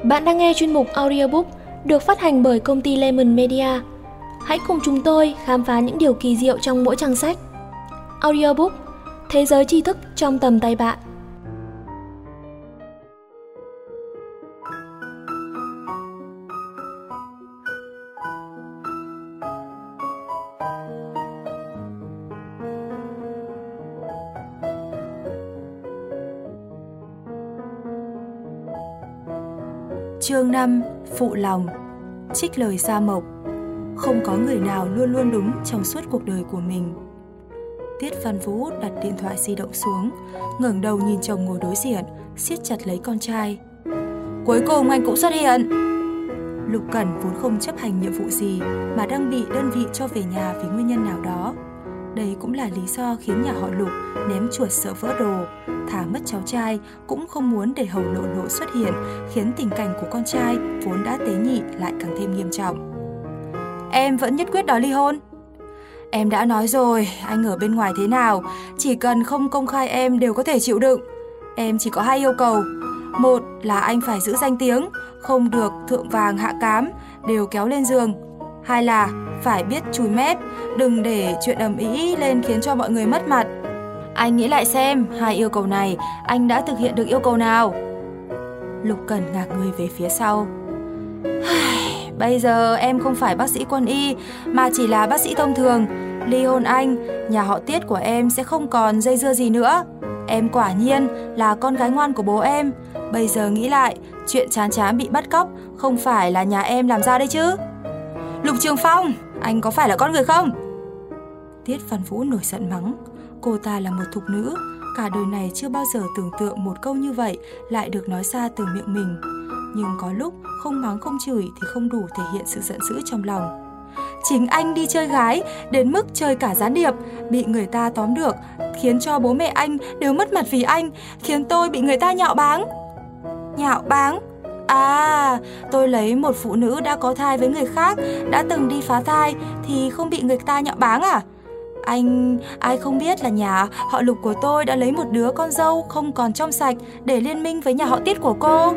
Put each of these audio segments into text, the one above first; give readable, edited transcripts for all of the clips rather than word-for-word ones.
Bạn đang nghe chuyên mục audiobook được phát hành bởi công ty Lemon Media. Hãy cùng chúng tôi khám phá những điều kỳ diệu trong mỗi trang sách. Audiobook, thế giới tri thức trong tầm tay bạn. Chương 5. Phụ lòng. Trích lời Gia Mộc. Không có người nào luôn luôn đúng trong suốt cuộc đời của mình. Tiết Văn Vũ đặt điện thoại di động xuống, ngẩng đầu nhìn chồng ngồi đối diện, siết chặt lấy con trai. Cuối cùng anh cũng xuất hiện. Lục Cẩn vốn không chấp hành nhiệm vụ gì mà đang bị đơn vị cho về nhà vì nguyên nhân nào đó. Đây cũng là lý do khiến nhà họ Lục ném chuột sợ vỡ đồ, thả mất cháu trai, cũng không muốn để Hầu Lộ Lộ xuất hiện, khiến tình cảnh của con trai vốn đã tế nhị lại càng thêm nghiêm trọng. Em vẫn nhất quyết đòi ly hôn. Em đã nói rồi, anh ở bên ngoài thế nào, chỉ cần không công khai em đều có thể chịu đựng. Em chỉ có 2 yêu cầu. Một là anh phải giữ danh tiếng, không được thượng vàng hạ cám, đều kéo lên giường. 2 là phải biết chùi mép, đừng để chuyện ầm ĩ lên khiến cho mọi người mất mặt. Anh nghĩ lại xem, 2 yêu cầu này anh đã thực hiện được yêu cầu nào? Lục Cẩn ngả người về phía sau. Bây giờ em không phải bác sĩ quân y mà chỉ là bác sĩ thông thường. Ly hôn anh, nhà họ Tiết của em sẽ không còn dây dưa gì nữa. Em quả nhiên là con gái ngoan của bố em. Bây giờ nghĩ lại, chuyện chán chán bị bắt cóc không phải là nhà em làm ra đấy chứ. Lục Trường Phong, anh có phải là con người không? Tiết Văn Vũ nổi giận mắng. Cô ta là một thục nữ, cả đời này chưa bao giờ tưởng tượng một câu như vậy lại được nói ra từ miệng mình. Nhưng có lúc không mắng không chửi thì không đủ thể hiện sự giận dữ trong lòng. Chính anh đi chơi gái, đến mức chơi cả gián điệp, bị người ta tóm được, khiến cho bố mẹ anh đều mất mặt vì anh, khiến tôi bị người ta nhạo báng. Nhạo báng? À, tôi lấy một phụ nữ đã có thai với người khác, đã từng đi phá thai thì không bị người ta nhạo báng à? Ai không biết là nhà họ Lục của tôi đã lấy một đứa con dâu không còn trong sạch để liên minh với nhà họ Tiết của cô.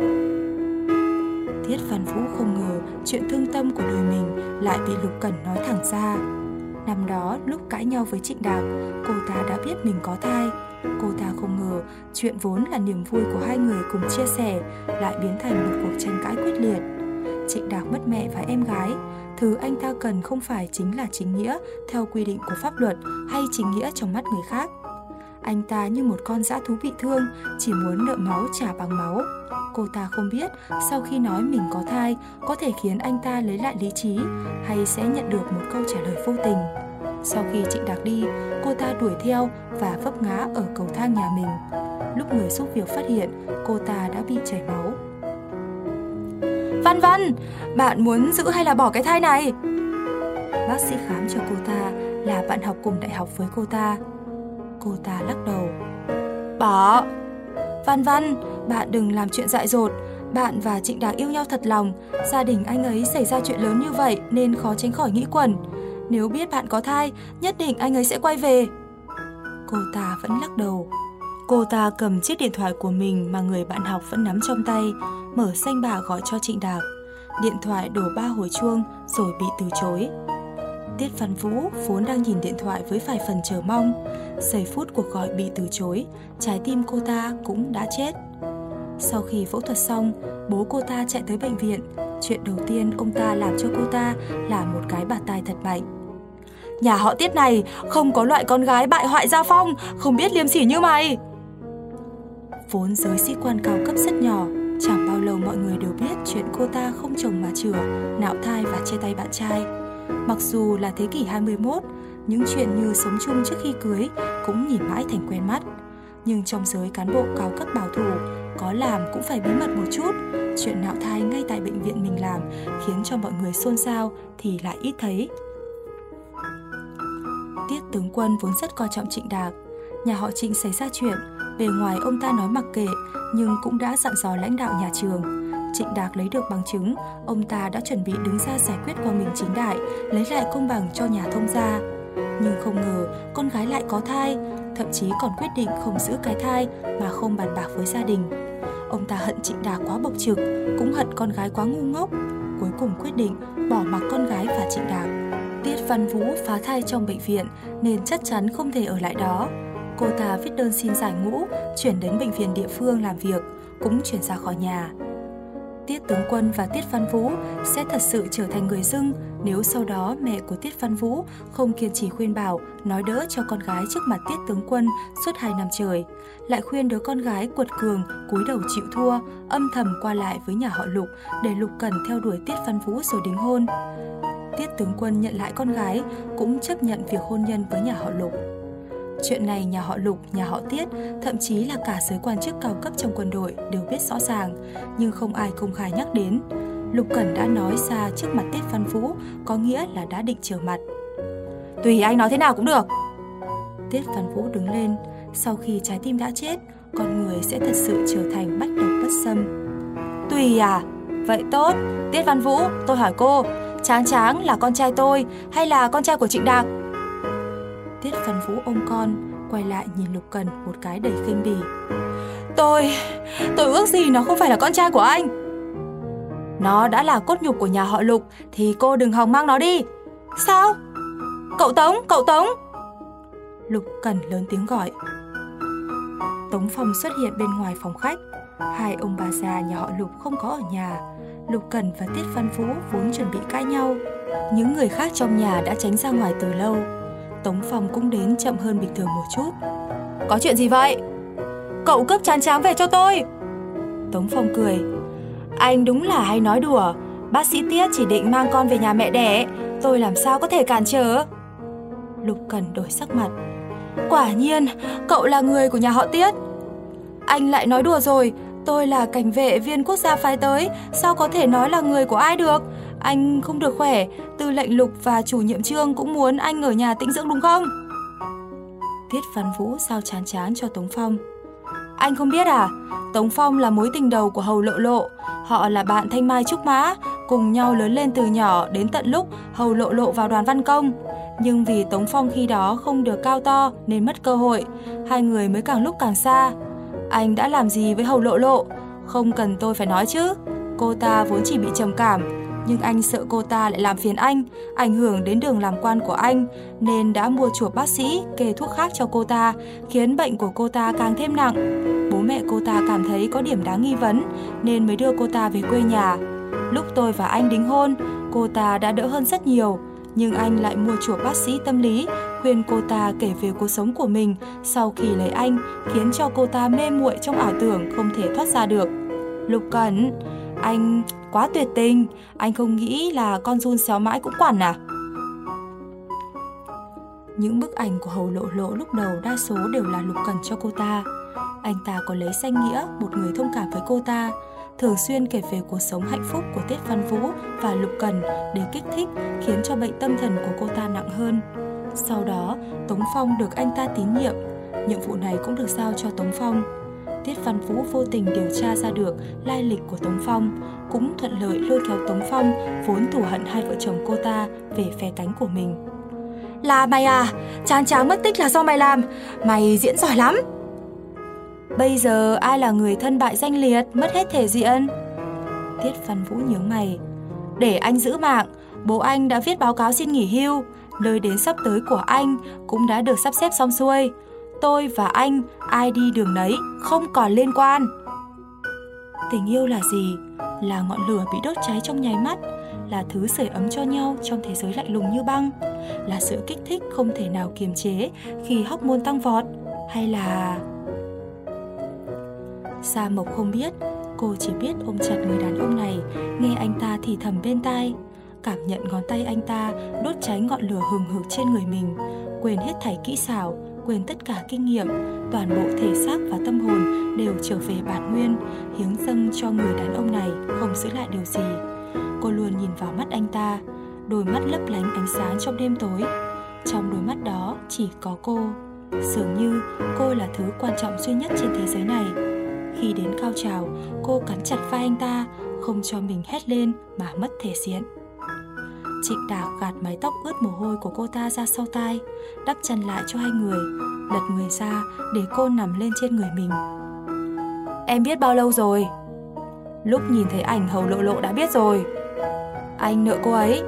Tiết Văn Vũ không ngờ chuyện thương tâm của đời mình lại bị Lục Cẩn nói thẳng ra. Năm đó lúc cãi nhau với Trịnh Đạc, cô ta đã biết mình có thai. Cô ta không ngờ chuyện vốn là niềm vui của hai người cùng chia sẻ lại biến thành một cuộc tranh cãi quyết liệt. Trịnh Đạc mất mẹ và em gái. Thứ anh ta cần không phải chính là chính nghĩa theo quy định của pháp luật hay chính nghĩa trong mắt người khác. Anh ta như một con dã thú bị thương, chỉ muốn nợ máu trả bằng máu. Cô ta không biết sau khi nói mình có thai có thể khiến anh ta lấy lại lý trí hay sẽ nhận được một câu trả lời vô tình. Sau khi Trịnh Đạc đi, cô ta đuổi theo và vấp ngã ở cầu thang nhà mình. Lúc người giúp việc phát hiện, cô ta đã bị chảy máu. Văn Văn, bạn muốn giữ hay là bỏ cái thai này? Bác sĩ khám cho cô ta là bạn học cùng đại học với cô ta. Cô ta lắc đầu. Bỏ. Văn Văn, bạn đừng làm chuyện dại dột. Bạn và Trịnh Đạc yêu nhau thật lòng. Gia đình anh ấy xảy ra chuyện lớn như vậy nên khó tránh khỏi nghĩ quẩn. Nếu biết bạn có thai, nhất định anh ấy sẽ quay về. Cô ta vẫn lắc đầu. Cô ta cầm chiếc điện thoại của mình mà người bạn học vẫn nắm trong tay, mở danh bạ gọi cho Trịnh Đạc. Điện thoại đổ 3 hồi chuông rồi bị từ chối. Tiết Văn Vũ vốn đang nhìn điện thoại với vài phần chờ mong. Giây phút cuộc gọi bị từ chối, trái tim cô ta cũng đã chết. Sau khi phẫu thuật xong, bố cô ta chạy tới bệnh viện. Chuyện đầu tiên ông ta làm cho cô ta là một cái bạt tai thật mạnh. Nhà họ Tiết này không có loại con gái bại hoại gia phong, không biết liêm sỉ như mày. Vốn giới sĩ quan cao cấp rất nhỏ, chẳng bao lâu mọi người đều biết chuyện cô ta không chồng mà chửa, nạo thai và chia tay bạn trai. Mặc dù là thế kỷ 21, những chuyện như sống chung trước khi cưới cũng nhìn mãi thành quen mắt. Nhưng trong giới cán bộ cao cấp bảo thủ, có làm cũng phải bí mật một chút. Chuyện nạo thai ngay tại bệnh viện mình làm khiến cho mọi người xôn xao thì lại ít thấy. Tiết tướng quân vốn rất coi trọng Trịnh Đạc. Nhà họ Trịnh xảy ra chuyện, bề ngoài ông ta nói mặc kệ, nhưng cũng đã dặn dò lãnh đạo nhà trường. Trịnh Đạc lấy được bằng chứng, ông ta đã chuẩn bị đứng ra giải quyết qua mình chính đại, lấy lại công bằng cho nhà thông gia. Nhưng không ngờ con gái lại có thai, thậm chí còn quyết định không giữ cái thai mà không bàn bạc với gia đình. Ông ta hận Trịnh Đạc quá bộc trực, cũng hận con gái quá ngu ngốc. Cuối cùng quyết định bỏ mặc con gái và Trịnh Đạc. Tiết Văn Vũ phá thai trong bệnh viện nên chắc chắn không thể ở lại đó. Cô ta viết đơn xin giải ngũ, chuyển đến bệnh viện địa phương làm việc, cũng chuyển ra khỏi nhà. Tiết Tướng Quân và Tiết Văn Vũ sẽ thật sự trở thành người dưng nếu sau đó mẹ của Tiết Văn Vũ không kiên trì khuyên bảo, nói đỡ cho con gái trước mặt Tiết Tướng Quân suốt 2 năm trời, lại khuyên đứa con gái quật cường cúi đầu chịu thua, âm thầm qua lại với nhà họ Lục để Lục Cẩn theo đuổi Tiết Văn Vũ rồi đính hôn. Tiết Tướng Quân nhận lại con gái, cũng chấp nhận việc hôn nhân với nhà họ Lục. Chuyện này nhà họ Lục, nhà họ Tiết, thậm chí là cả giới quan chức cao cấp trong quân đội đều biết rõ ràng, nhưng không ai công khai nhắc đến. Lục Cẩn đã nói ra trước mặt Tiết Văn Vũ, có nghĩa là đã định trở mặt. Tùy anh nói thế nào cũng được. Tiết Văn Vũ đứng lên, sau khi trái tim đã chết, con người sẽ thật sự trở thành bách độc bất xâm. Tùy à? Vậy tốt, Tiết Văn Vũ, tôi hỏi cô, Tráng Tráng là con trai tôi hay là con trai của Trịnh Đạc? Tiết Văn Vũ ôm con, quay lại nhìn Lục Cẩn một cái đầy khinh bỉ. Tôi ước gì nó không phải là con trai của anh. Nó đã là cốt nhục của nhà họ Lục thì cô đừng hòng mang nó đi. Sao? Cậu Tống! Lục Cẩn lớn tiếng gọi. Tống Phong xuất hiện bên ngoài phòng khách. Hai ông bà già nhà họ Lục không có ở nhà. Lục Cẩn và Tiết Văn Vũ vốn chuẩn bị cãi nhau. Những người khác trong nhà đã tránh ra ngoài từ lâu. Tống Phong cũng đến chậm hơn bình thường một chút. Có chuyện gì vậy? Cậu cướp Tráng Tráng về cho tôi. Tống Phong cười. Anh đúng là hay nói đùa. Bác sĩ Tiết chỉ định mang con về nhà mẹ đẻ, tôi làm sao có thể cản trở. Lục Cẩn đổi sắc mặt. Quả nhiên, cậu là người của nhà họ Tiết. Anh lại nói đùa rồi, tôi là cảnh vệ viên quốc gia phái tới, sao có thể nói là người của ai được. Anh không được khỏe, tư lệnh Lục và chủ nhiệm Trương cũng muốn anh ở nhà tĩnh dưỡng đúng không? Tiết Văn Vũ giao Tráng Tráng cho Tống Phong. Anh không biết à, Tống Phong là mối tình đầu của Hầu Lộ Lộ. Họ là bạn thanh mai trúc mã, cùng nhau lớn lên từ nhỏ đến tận lúc Hầu Lộ Lộ vào đoàn văn công. Nhưng vì Tống Phong khi đó không được cao to nên mất cơ hội, hai người mới càng lúc càng xa. Anh đã làm gì với Hầu Lộ Lộ? Không cần tôi phải nói chứ. Cô ta vốn chỉ bị trầm cảm, nhưng anh sợ cô ta lại làm phiền anh, ảnh hưởng đến đường làm quan của anh, nên đã mua chuộc bác sĩ kê thuốc khác cho cô ta, khiến bệnh của cô ta càng thêm nặng. Bố mẹ cô ta cảm thấy có điểm đáng nghi vấn, nên mới đưa cô ta về quê nhà. Lúc tôi và anh đính hôn, cô ta đã đỡ hơn rất nhiều, nhưng anh lại mua chuộc bác sĩ tâm lý, khuyên cô ta kể về cuộc sống của mình sau khi lấy anh, khiến cho cô ta mê muội trong ảo tưởng không thể thoát ra được. Lục Cẩn, anh quá tuyệt tình, anh không nghĩ là con giun xéo mãi cũng quản à? Những bức ảnh của Hầu Lộ Lộ lúc đầu đa số đều là Lục Cẩn cho cô ta. Anh ta có lấy danh nghĩa một người thông cảm với cô ta, thường xuyên kể về cuộc sống hạnh phúc của Tiết Văn Vũ và Lục Cẩn để kích thích, khiến cho bệnh tâm thần của cô ta nặng hơn. Sau đó, Tống Phong được anh ta tín nhiệm, nhiệm vụ này cũng được giao cho Tống Phong. Tiết Văn Vũ vô tình điều tra ra được lai lịch của Tống Phong, cũng thuận lợi lôi kéo Tống Phong vốn thù hận hai vợ chồng cô ta về phe cánh của mình. Là mày à? Tráng Tráng mất tích là do mày làm, mày diễn giỏi lắm. Bây giờ ai là người thân bại danh liệt, mất hết thể diện? Tiết Văn Vũ nhướng mày. Để anh giữ mạng, bố anh đã viết báo cáo xin nghỉ hưu, nơi đến sắp tới của anh cũng đã được sắp xếp xong xuôi. Tôi và anh, ai đi đường nấy, không còn liên quan. Tình yêu là gì? Là ngọn lửa bị đốt cháy trong nháy mắt, là thứ sưởi ấm cho nhau trong thế giới lạnh lùng như băng, là sự kích thích không thể nào kiềm chế khi hormone tăng vọt, hay là... Sa Mộc không biết, cô chỉ biết ôm chặt người đàn ông này, nghe anh ta thì thầm bên tai, cảm nhận ngón tay anh ta đốt cháy ngọn lửa hừng hực trên người mình, quên hết thảy kỹ xảo, quên tất cả kinh nghiệm, toàn bộ thể xác và tâm hồn đều trở về bản nguyên, hiến dâng cho người đàn ông này, không giữ lại điều gì. Cô luôn nhìn vào mắt anh ta, đôi mắt lấp lánh ánh sáng trong đêm tối. Trong đôi mắt đó chỉ có cô, dường như cô là thứ quan trọng duy nhất trên thế giới này. Khi đến cao trào, cô cắn chặt vai anh ta, không cho mình hét lên mà mất thể diện. Trịnh Đạc gạt mái tóc ướt mồ hôi của cô ta ra sau tai, đắp chân lại cho hai người, lật người ra để cô nằm lên trên người mình. Em biết bao lâu rồi? Lúc nhìn thấy ảnh Hầu Lộ Lộ đã biết rồi. Anh nợ cô ấy.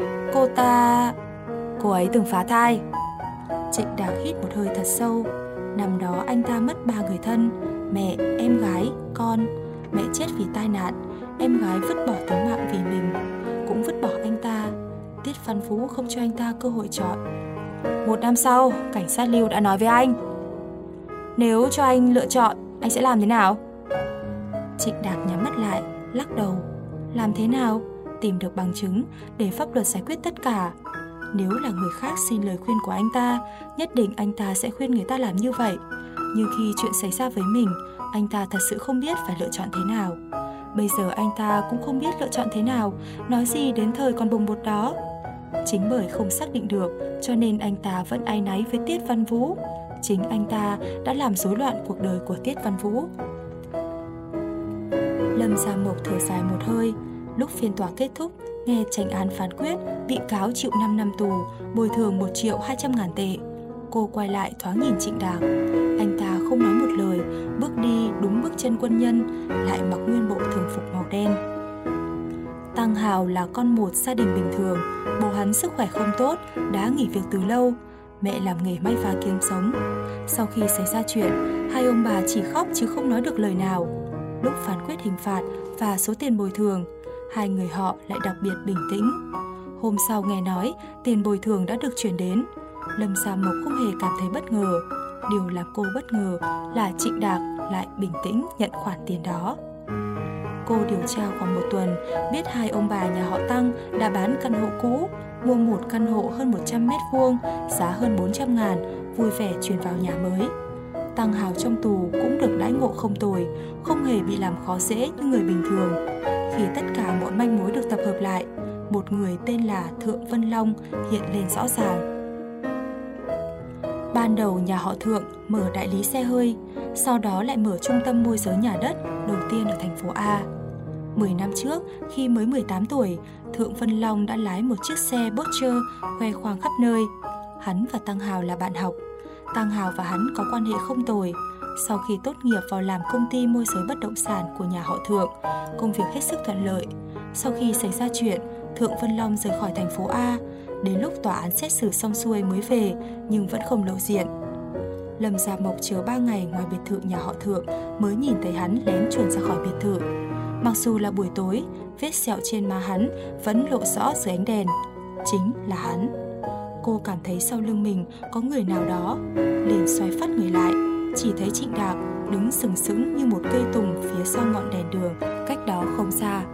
Cô ấy từng phá thai. Trịnh Đạc hít một hơi thật sâu. Năm đó anh ta mất 3 người thân: mẹ, em gái, con. Mẹ chết vì tai nạn, em gái vứt bỏ tính mạng vì mình, cũng vứt bỏ anh ta. Tiết Văn Vũ không cho anh ta cơ hội chọn. 1 năm sau, cảnh sát Lưu đã nói với anh: nếu cho anh lựa chọn, anh sẽ làm thế nào? Trịnh Đạc nhắm mắt lại, lắc đầu. Làm thế nào? Tìm được bằng chứng để pháp luật giải quyết tất cả. Nếu là người khác xin lời khuyên của anh ta, nhất định anh ta sẽ khuyên người ta làm như vậy. Nhưng khi chuyện xảy ra với mình, anh ta thật sự không biết phải lựa chọn thế nào. Bây giờ anh ta cũng không biết lựa chọn thế nào, nói gì đến thời còn bồng bột đó. Chính bởi không xác định được, cho nên anh ta vẫn áy náy với Tiết Văn Vũ. Chính anh ta đã làm rối loạn cuộc đời của Tiết Văn Vũ. Lâm Gia Mộc thở dài một hơi. Lúc phiên tòa kết thúc, nghe chánh án phán quyết bị cáo chịu 5 năm tù, bồi thường 1.200.000 tệ. Cô quay lại thoáng nhìn Trịnh Đạc. Anh ta không nói một lời, bước đi đúng bước chân quân nhân, lại mặc nguyên bộ thường phục màu đen. Tăng Hào là con một gia đình bình thường. Bố hắn sức khỏe không tốt, đã nghỉ việc từ lâu. Mẹ làm nghề may vá kiếm sống. Sau khi xảy ra chuyện, hai ông bà chỉ khóc chứ không nói được lời nào. Lúc phán quyết hình phạt và số tiền bồi thường, hai người họ lại đặc biệt bình tĩnh. Hôm sau nghe nói tiền bồi thường đã được chuyển đến, Lâm Gia Mộc không hề cảm thấy bất ngờ. Điều làm cô bất ngờ là Trịnh Đạc lại bình tĩnh nhận khoản tiền đó. Cô điều tra khoảng 1 tuần, biết hai ông bà nhà họ Tăng đã bán căn hộ cũ, mua một căn hộ hơn 100 m², giá hơn 400.000, vui vẻ chuyển vào nhà mới. Tăng Hào trong tù cũng được đãi ngộ không tồi, không hề bị làm khó dễ như người bình thường. Khi tất cả mọi manh mối được tập hợp lại, một người tên là Thượng Vân Long hiện lên rõ ràng. Ban đầu nhà họ Thượng mở đại lý xe hơi, sau đó lại mở trung tâm môi giới nhà đất đầu tiên ở thành phố A. 10 năm trước, khi mới 18 tuổi, Thượng Vân Long đã lái một chiếc xe Boxer khoe khoang khắp nơi. Hắn và Tăng Hào là bạn học. Tăng Hào và hắn có quan hệ không tồi. Sau khi tốt nghiệp vào làm công ty môi giới bất động sản của nhà họ Thượng, công việc hết sức thuận lợi. Sau khi xảy ra chuyện, Thượng Vân Long rời khỏi thành phố A. Đến lúc tòa án xét xử xong xuôi mới về, nhưng vẫn không lộ diện. Lâm Gia Mộc chờ 3 ngày ngoài biệt thự nhà họ Thượng mới nhìn thấy hắn lén chuồn ra khỏi biệt thự. Mặc dù là buổi tối, vết sẹo trên má hắn vẫn lộ rõ dưới ánh đèn. Chính là hắn. Cô cảm thấy sau lưng mình có người nào đó, liền xoay phát người lại, chỉ thấy Trịnh Đạc đứng sừng sững như một cây tùng phía sau ngọn đèn đường cách đó không xa.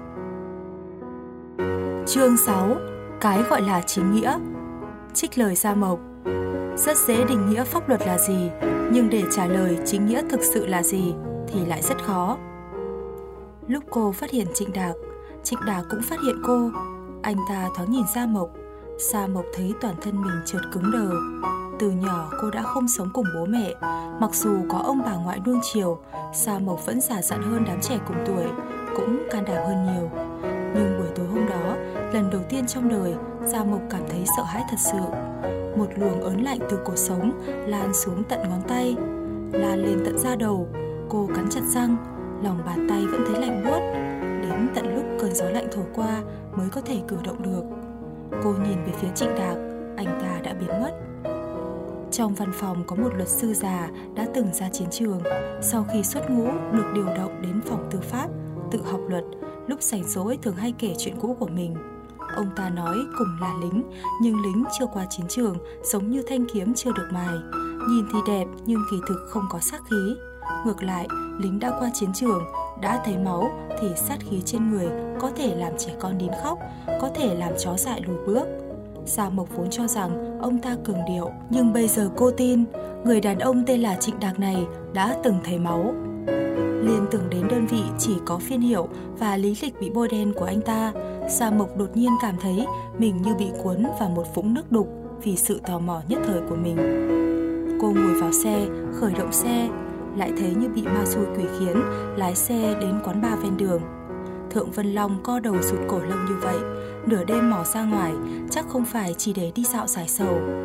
Chương 6. Cái gọi là chính nghĩa. Trích lời Gia Mộc. Rất dễ định nghĩa pháp luật là gì, nhưng để trả lời chính nghĩa thực sự là gì thì lại rất khó. Lúc cô phát hiện Trịnh Đạc cũng phát hiện cô. Anh ta thoáng nhìn Gia Mộc. Gia Mộc thấy toàn thân mình chợt cứng đờ. Từ nhỏ cô đã không sống cùng bố mẹ. Mặc dù có ông bà ngoại nuông chiều, Gia Mộc vẫn già dặn hơn đám trẻ cùng tuổi, cũng can đảm hơn nhiều. Nhưng buổi tối hôm đó, lần đầu tiên trong đời, Gia Mộc cảm thấy sợ hãi thật sự. Một luồng ớn lạnh từ cột sống lan xuống tận ngón tay, lan lên tận da đầu. Cô cắn chặt răng, lòng bàn tay vẫn thấy lạnh buốt. Đến tận lúc cơn gió lạnh thổi qua mới có thể cử động được. Cô nhìn về phía Trịnh Đạc, anh ta đã biến mất. Trong văn phòng có một luật sư già đã từng ra chiến trường. Sau khi xuất ngũ được điều động đến phòng tư pháp, tự học luật. Lúc rảnh rỗi thường hay kể chuyện cũ của mình. Ông ta nói cùng là lính, nhưng lính chưa qua chiến trường giống như thanh kiếm chưa được mài. Nhìn thì đẹp nhưng kỳ thực không có sát khí. Ngược lại, lính đã qua chiến trường, đã thấy máu thì sát khí trên người có thể làm trẻ con nín khóc, có thể làm chó dại lùi bước. Gia Mộc vốn cho rằng ông ta cường điệu, nhưng bây giờ cô tin người đàn ông tên là Trịnh Đạc này đã từng thấy máu. Liên tưởng đến đơn vị chỉ có phiên hiệu và lý lịch bị bôi đen của anh ta, Gia Mộc đột nhiên cảm thấy mình như bị cuốn vào một vũng nước đục vì sự tò mò nhất thời của mình. Cô ngồi vào xe, khởi động xe, lại thấy như bị ma xui quỷ khiến, lái xe đến quán bar ven đường. Thượng Vân Long co đầu rụt cổ lông như vậy, nửa đêm mò ra ngoài, chắc không phải chỉ để đi dạo giải sầu.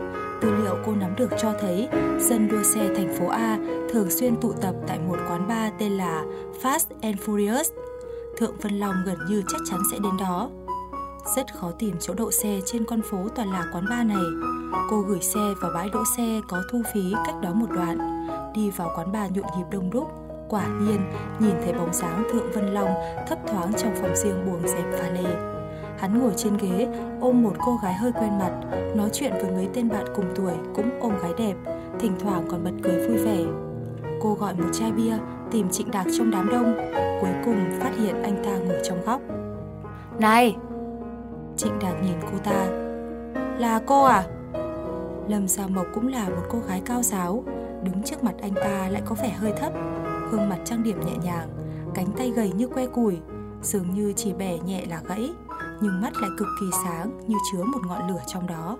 Tư liệu cô nắm được cho thấy dân đua xe thành phố A thường xuyên tụ tập tại một quán bar tên là Fast and Furious. Thượng Vân Long gần như chắc chắn sẽ đến đó. Rất khó tìm chỗ đậu xe trên con phố toàn là quán bar này. Cô gửi xe vào bãi đỗ xe có thu phí cách đó một đoạn, đi vào quán bar nhộn nhịp đông đúc. Quả nhiên, nhìn thấy bóng dáng Thượng Vân Long thấp thoáng trong phòng riêng buồng rèm pha lê. Hắn ngồi trên ghế, ôm một cô gái hơi quen mặt, nói chuyện với mấy tên bạn cùng tuổi cũng ôm gái đẹp, thỉnh thoảng còn bật cười vui vẻ. Cô gọi một chai bia, tìm Trịnh Đạc trong đám đông, cuối cùng phát hiện anh ta ngồi trong góc. Này! Trịnh Đạc nhìn cô ta. Là cô à? Lâm Gia Mộc cũng là một cô gái cao ráo, đứng trước mặt anh ta lại có vẻ hơi thấp, gương mặt trang điểm nhẹ nhàng, cánh tay gầy như que củi, dường như chỉ bẻ nhẹ là gãy, nhưng mắt lại cực kỳ sáng như chứa một ngọn lửa trong đó.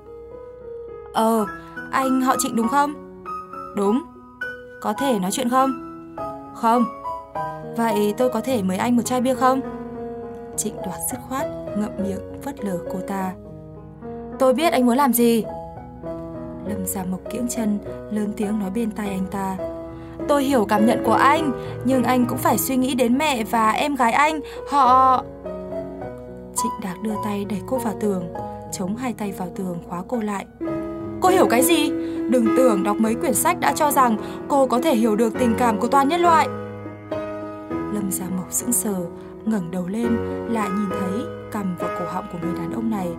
Anh họ Trịnh đúng không? Đúng. Có thể nói chuyện không? Không. Vậy tôi có thể mời anh một chai bia không? Trịnh Đoạt dứt khoát, ngậm miệng phớt lờ cô ta. Tôi biết anh muốn làm gì. Lâm Gia Mộc kiễng chân, lớn tiếng nói bên tai anh ta. Tôi hiểu cảm nhận của anh, nhưng anh cũng phải suy nghĩ đến mẹ và em gái anh, họ... Trịnh Đạc đưa tay đẩy cô vào tường, chống hai tay vào tường khóa cô lại. Cô hiểu cái gì? Đừng tưởng đọc mấy quyển sách đã cho rằng cô có thể hiểu được tình cảm của toàn nhân loại. Lâm Gia Mộc sững sờ, ngẩng đầu lên, lại nhìn thấy cằm và cổ họng của người đàn ông này.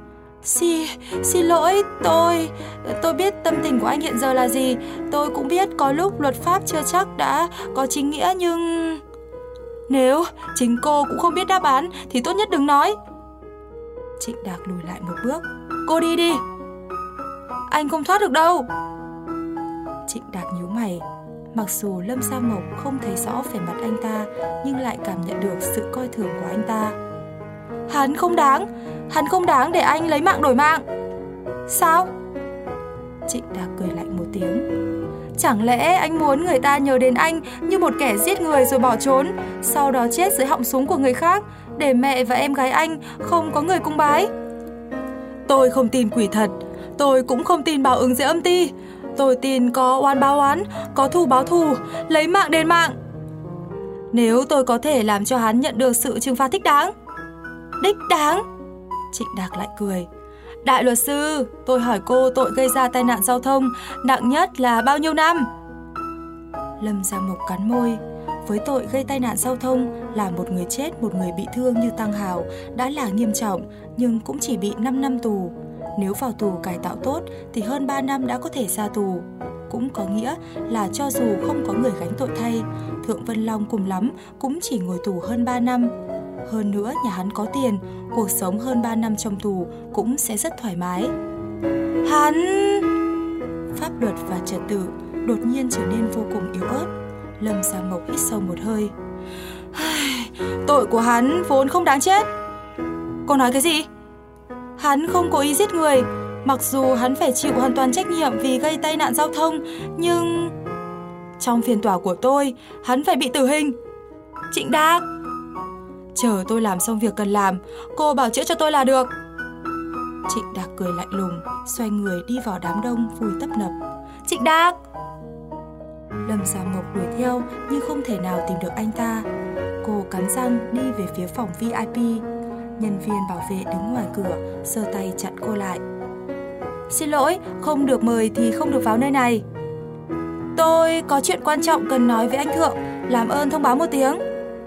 Xin lỗi, tôi biết tâm tình của anh hiện giờ là gì. Tôi cũng biết có lúc luật pháp chưa chắc đã có chính nghĩa, nhưng... Nếu chính cô cũng không biết đáp án thì tốt nhất đừng nói. Trịnh Đạc lùi lại một bước. Cô đi đi. Anh không thoát được đâu. Trịnh Đạc nhíu mày. Mặc dù Lâm Gia Mộc không thấy rõ vẻ mặt anh ta, nhưng lại cảm nhận được sự coi thường của anh ta. Hắn không đáng để anh lấy mạng đổi mạng. Sao? Trịnh Đạc cười lạnh một tiếng. Chẳng lẽ anh muốn người ta nhớ đến anh như một kẻ giết người rồi bỏ trốn, sau đó chết dưới họng súng của người khác, để mẹ và em gái anh không có người cung bái? Tôi không tin quỷ thật, tôi cũng không tin báo ứng dưới âm ti. Tôi tin có oán báo oán, có thù báo thù, lấy mạng đền mạng. Nếu tôi có thể làm cho hắn nhận được sự trừng phạt thích đáng. Đích đáng? Trịnh Đạc lại cười. Đại luật sư, tôi hỏi cô tội gây ra tai nạn giao thông nặng nhất là bao nhiêu năm? Lâm Gia Mộc cắn môi. Với tội gây tai nạn giao thông, làm một người chết, một người bị thương như Tăng Hào đã là nghiêm trọng, nhưng cũng chỉ bị 5 năm tù. Nếu vào tù cải tạo tốt thì hơn 3 năm đã có thể ra tù. Cũng có nghĩa là cho dù không có người gánh tội thay, Thượng Vân Long cùng lắm cũng chỉ ngồi tù hơn 3 năm. Hơn nữa nhà hắn có tiền, cuộc sống hơn 3 năm trong tù cũng sẽ rất thoải mái. Hắn... Pháp luật và trật tự đột nhiên trở nên vô cùng yếu ớt. Lâm Gia Mộc hít sâu một hơi. Tội của hắn vốn không đáng chết. Cô nói cái gì? Hắn không cố ý giết người. Mặc dù hắn phải chịu hoàn toàn trách nhiệm vì gây tai nạn giao thông, nhưng... Trong phiên tòa của tôi, hắn phải bị tử hình. Trịnh Đạc, chờ tôi làm xong việc cần làm, cô bảo chữa cho tôi là được. Trịnh Đạc cười lạnh lùng, xoay người đi vào đám đông vui tấp nập. Trịnh Đạc! Lâm Gia Mộc đuổi theo nhưng không thể nào tìm được anh ta. Cô cắn răng đi về phía phòng VIP. Nhân viên bảo vệ đứng ngoài cửa, giơ tay chặn cô lại. Xin lỗi, không được mời thì không được vào nơi này. Tôi có chuyện quan trọng cần nói với anh Thượng, làm ơn thông báo một tiếng.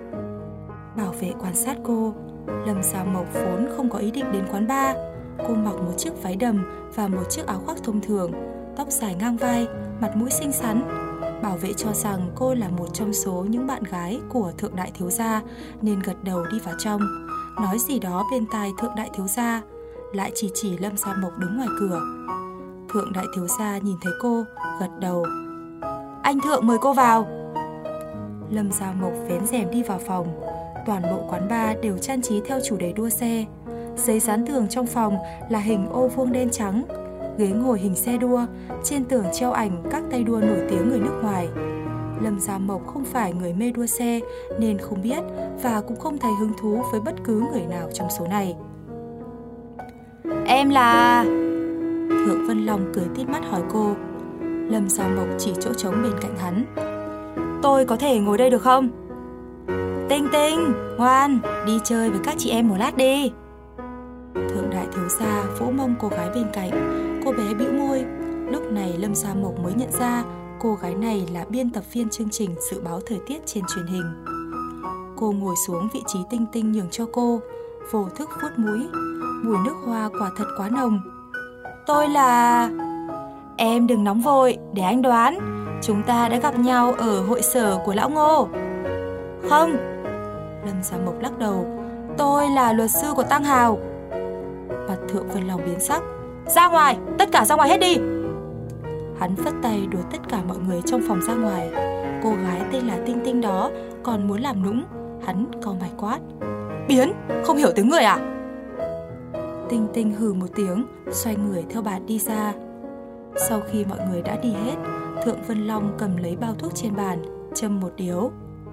Bảo vệ quan sát cô. Lâm Gia Mộc vốn không có ý định đến quán bar. Cô mặc một chiếc váy đầm và một chiếc áo khoác thông thường, tóc dài ngang vai, mặt mũi xinh xắn. Bảo vệ cho rằng cô là một trong số những bạn gái của Thượng Đại Thiếu Gia, nên gật đầu đi vào trong, nói gì đó bên tai Thượng Đại Thiếu Gia, lại chỉ Lâm Gia Mộc đứng ngoài cửa. Thượng Đại Thiếu Gia nhìn thấy cô, gật đầu. Anh Thượng mời cô vào. Lâm Gia Mộc vén rèm đi vào phòng. Toàn bộ quán bar đều trang trí theo chủ đề đua xe. Giấy dán tường trong phòng là hình ô vuông đen trắng, ghế ngồi hình xe đua, trên tường treo ảnh các tay đua nổi tiếng người nước ngoài. Lâm Gia Mộc không phải người mê đua xe nên không biết và cũng không thấy hứng thú với bất cứ người nào trong số này. Em là... Thượng Vân Long cười tít mắt hỏi cô. Lâm Gia Mộc chỉ chỗ trống bên cạnh hắn. Tôi có thể ngồi đây được không? Tinh Tinh, ngoan, đi chơi với các chị em một lát đi. Thượng đại thiếu gia vỗ mông cô gái bên cạnh. Cô bé bĩu môi. Lúc này Lâm Gia Mộc mới nhận ra cô gái này là biên tập viên chương trình dự báo thời tiết trên truyền hình. Cô ngồi xuống vị trí Tinh Tinh nhường cho cô, vô thức vuốt mũi. Mùi nước hoa quả thật quá nồng. Tôi là... Em đừng nóng vội, để anh đoán. Chúng ta đã gặp nhau ở hội sở của lão Ngô. Không. Lâm Gia Mộc lắc đầu. Tôi là luật sư của Tăng Hào. Mặt Thượng Vân Long biến sắc. Ra ngoài, tất cả ra ngoài hết đi. Hắn phất tay đuổi tất cả mọi người trong phòng ra ngoài. Cô gái tên là Tinh Tinh đó còn muốn làm nũng. Hắn cau mày quát. Biến, không hiểu tiếng người à? Tinh Tinh hừ một tiếng, xoay người theo bà đi ra. Sau khi mọi người đã đi hết, Thượng Vân Long cầm lấy bao thuốc trên bàn, châm một điếu.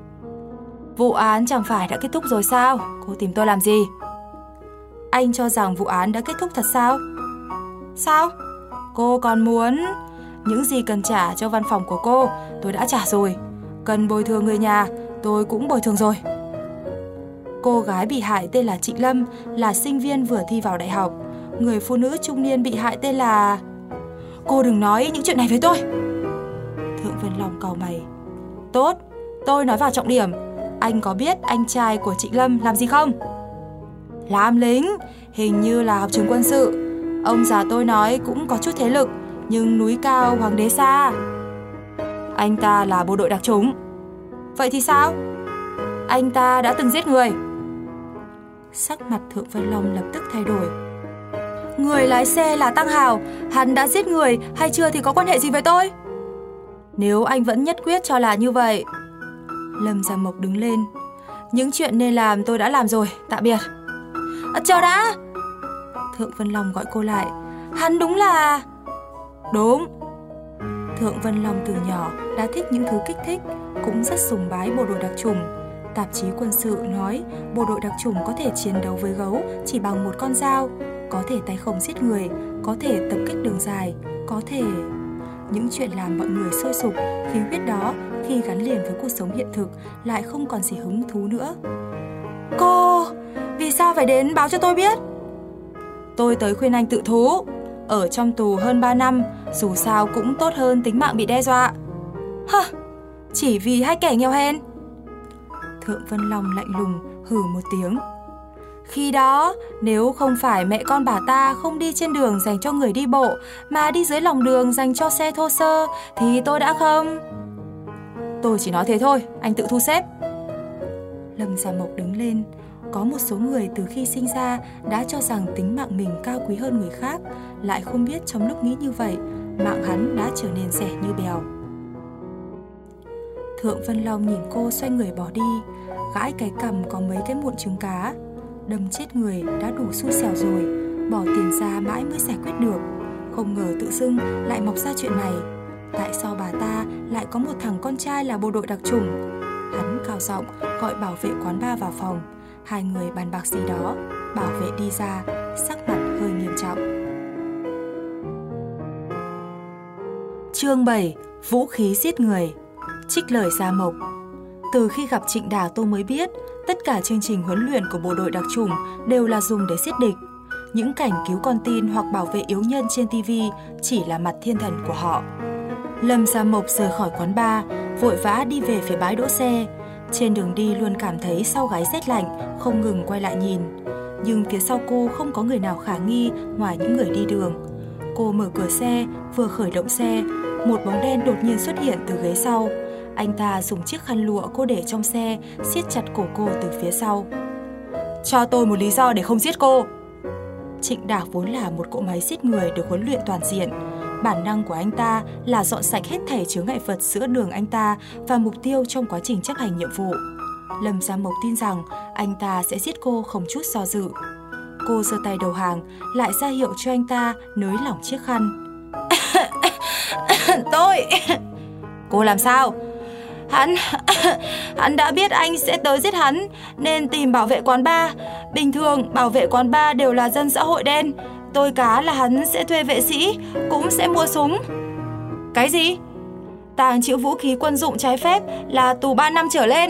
Vụ án chẳng phải đã kết thúc rồi sao? Cô tìm tôi làm gì? Anh cho rằng vụ án đã kết thúc thật sao? Sao? Cô còn muốn... Những gì cần trả cho văn phòng của cô, tôi đã trả rồi. Cần bồi thường người nhà, tôi cũng bồi thường rồi. Cô gái bị hại tên là Trịnh Lâm, là sinh viên vừa thi vào đại học. Người phụ nữ trung niên bị hại tên là... Cô đừng nói những chuyện này với tôi. Thượng Vân Long cau mày. Tốt, tôi nói vào trọng điểm. Anh có biết anh trai của Trịnh Lâm làm gì không? Làm lính, hình như là học trường quân sự. Ông già tôi nói cũng có chút thế lực, nhưng núi cao hoàng đế xa. Anh ta là bộ đội đặc chủng. Vậy thì sao? Anh ta đã từng giết người. Sắc mặt Thượng Vân Long lập tức thay đổi. Người lái xe là Tăng Hào. Hắn đã giết người hay chưa thì có quan hệ gì với tôi? Nếu anh vẫn nhất quyết cho là như vậy. Lâm Gia Mộc đứng lên. Những chuyện nên làm tôi đã làm rồi, tạm biệt. Chờ đã. Thượng Vân Long gọi cô lại. Hắn đúng là... Đúng. Thượng Vân Long từ nhỏ đã thích những thứ kích thích, cũng rất sùng bái bộ đội đặc chủng. Tạp chí quân sự nói bộ đội đặc chủng có thể chiến đấu với gấu chỉ bằng một con dao, có thể tay không giết người, có thể tập kích đường dài, có thể... Những chuyện làm mọi người sôi sục, khí huyết đó khi gắn liền với cuộc sống hiện thực lại không còn gì hứng thú nữa. Cô, vì sao phải đến báo cho tôi biết? Tôi tới khuyên anh tự thú. Ở trong tù hơn 3 năm, dù sao cũng tốt hơn tính mạng bị đe dọa. Hơ, chỉ vì hai kẻ nghèo hèn. Thượng Vân Long lạnh lùng hừ một tiếng. Khi đó, nếu không phải mẹ con bà ta không đi trên đường dành cho người đi bộ, mà đi dưới lòng đường dành cho xe thô sơ, thì tôi đã không... Tôi chỉ nói thế thôi, anh tự thu xếp. Lâm Gia Mộc đứng lên. Có một số người từ khi sinh ra đã cho rằng tính mạng mình cao quý hơn người khác, lại không biết trong lúc nghĩ như vậy, mạng hắn đã trở nên rẻ như bèo. Thượng Vân Long nhìn cô xoay người bỏ đi, gãi cái cằm có mấy cái mụn trứng cá. Đâm chết người đã đủ xui xẻo rồi, bỏ tiền ra mãi mới giải quyết được. Không ngờ tự dưng lại mọc ra chuyện này. Tại sao bà ta lại có một thằng con trai là bộ đội đặc chủng? Hắn cao giọng gọi bảo vệ quán bar vào phòng. Hai người bàn bạc gì đó. Bảo vệ đi ra, sắc mặt hơi nghiêm trọng. Chương 7. Vũ khí giết người. Trích lời Gia Mộc. Từ khi gặp Trịnh Đào tôi mới biết tất cả chương trình huấn luyện của bộ đội đặc chủng đều là dùng để giết địch. Những cảnh cứu con tin hoặc bảo vệ yếu nhân trên TV chỉ là mặt thiên thần của họ. Lâm Gia Mộc rời khỏi quán bar, vội vã đi về phía bãi đỗ xe. Trên đường đi luôn cảm thấy sau gáy rét lạnh, không ngừng quay lại nhìn. Nhưng phía sau cô không có người nào khả nghi ngoài những người đi đường. Cô mở cửa xe, vừa khởi động xe, một bóng đen đột nhiên xuất hiện từ ghế sau. Anh ta dùng chiếc khăn lụa cô để trong xe siết chặt cổ cô từ phía sau. Cho tôi một lý do để không giết cô. Trịnh Đạc vốn là một cỗ máy giết người được huấn luyện toàn diện. Bản năng của anh ta là dọn sạch hết thảy chướng ngại vật giữa đường anh ta và mục tiêu trong quá trình chấp hành nhiệm vụ. Lâm Gia Mộc tin rằng anh ta sẽ giết cô không chút do dự. Cô giơ tay đầu hàng, lại ra hiệu cho anh ta nới lỏng chiếc khăn. Tôi... Cô làm sao? Hắn đã biết anh sẽ tới giết hắn nên tìm bảo vệ quán bar. Bình thường bảo vệ quán bar đều là dân xã hội đen. tôi cá là hắn sẽ thuê vệ sĩ, cũng sẽ mua súng. Cái gì? Tàng trữ vũ khí quân dụng trái phép là tù 3 năm trở lên.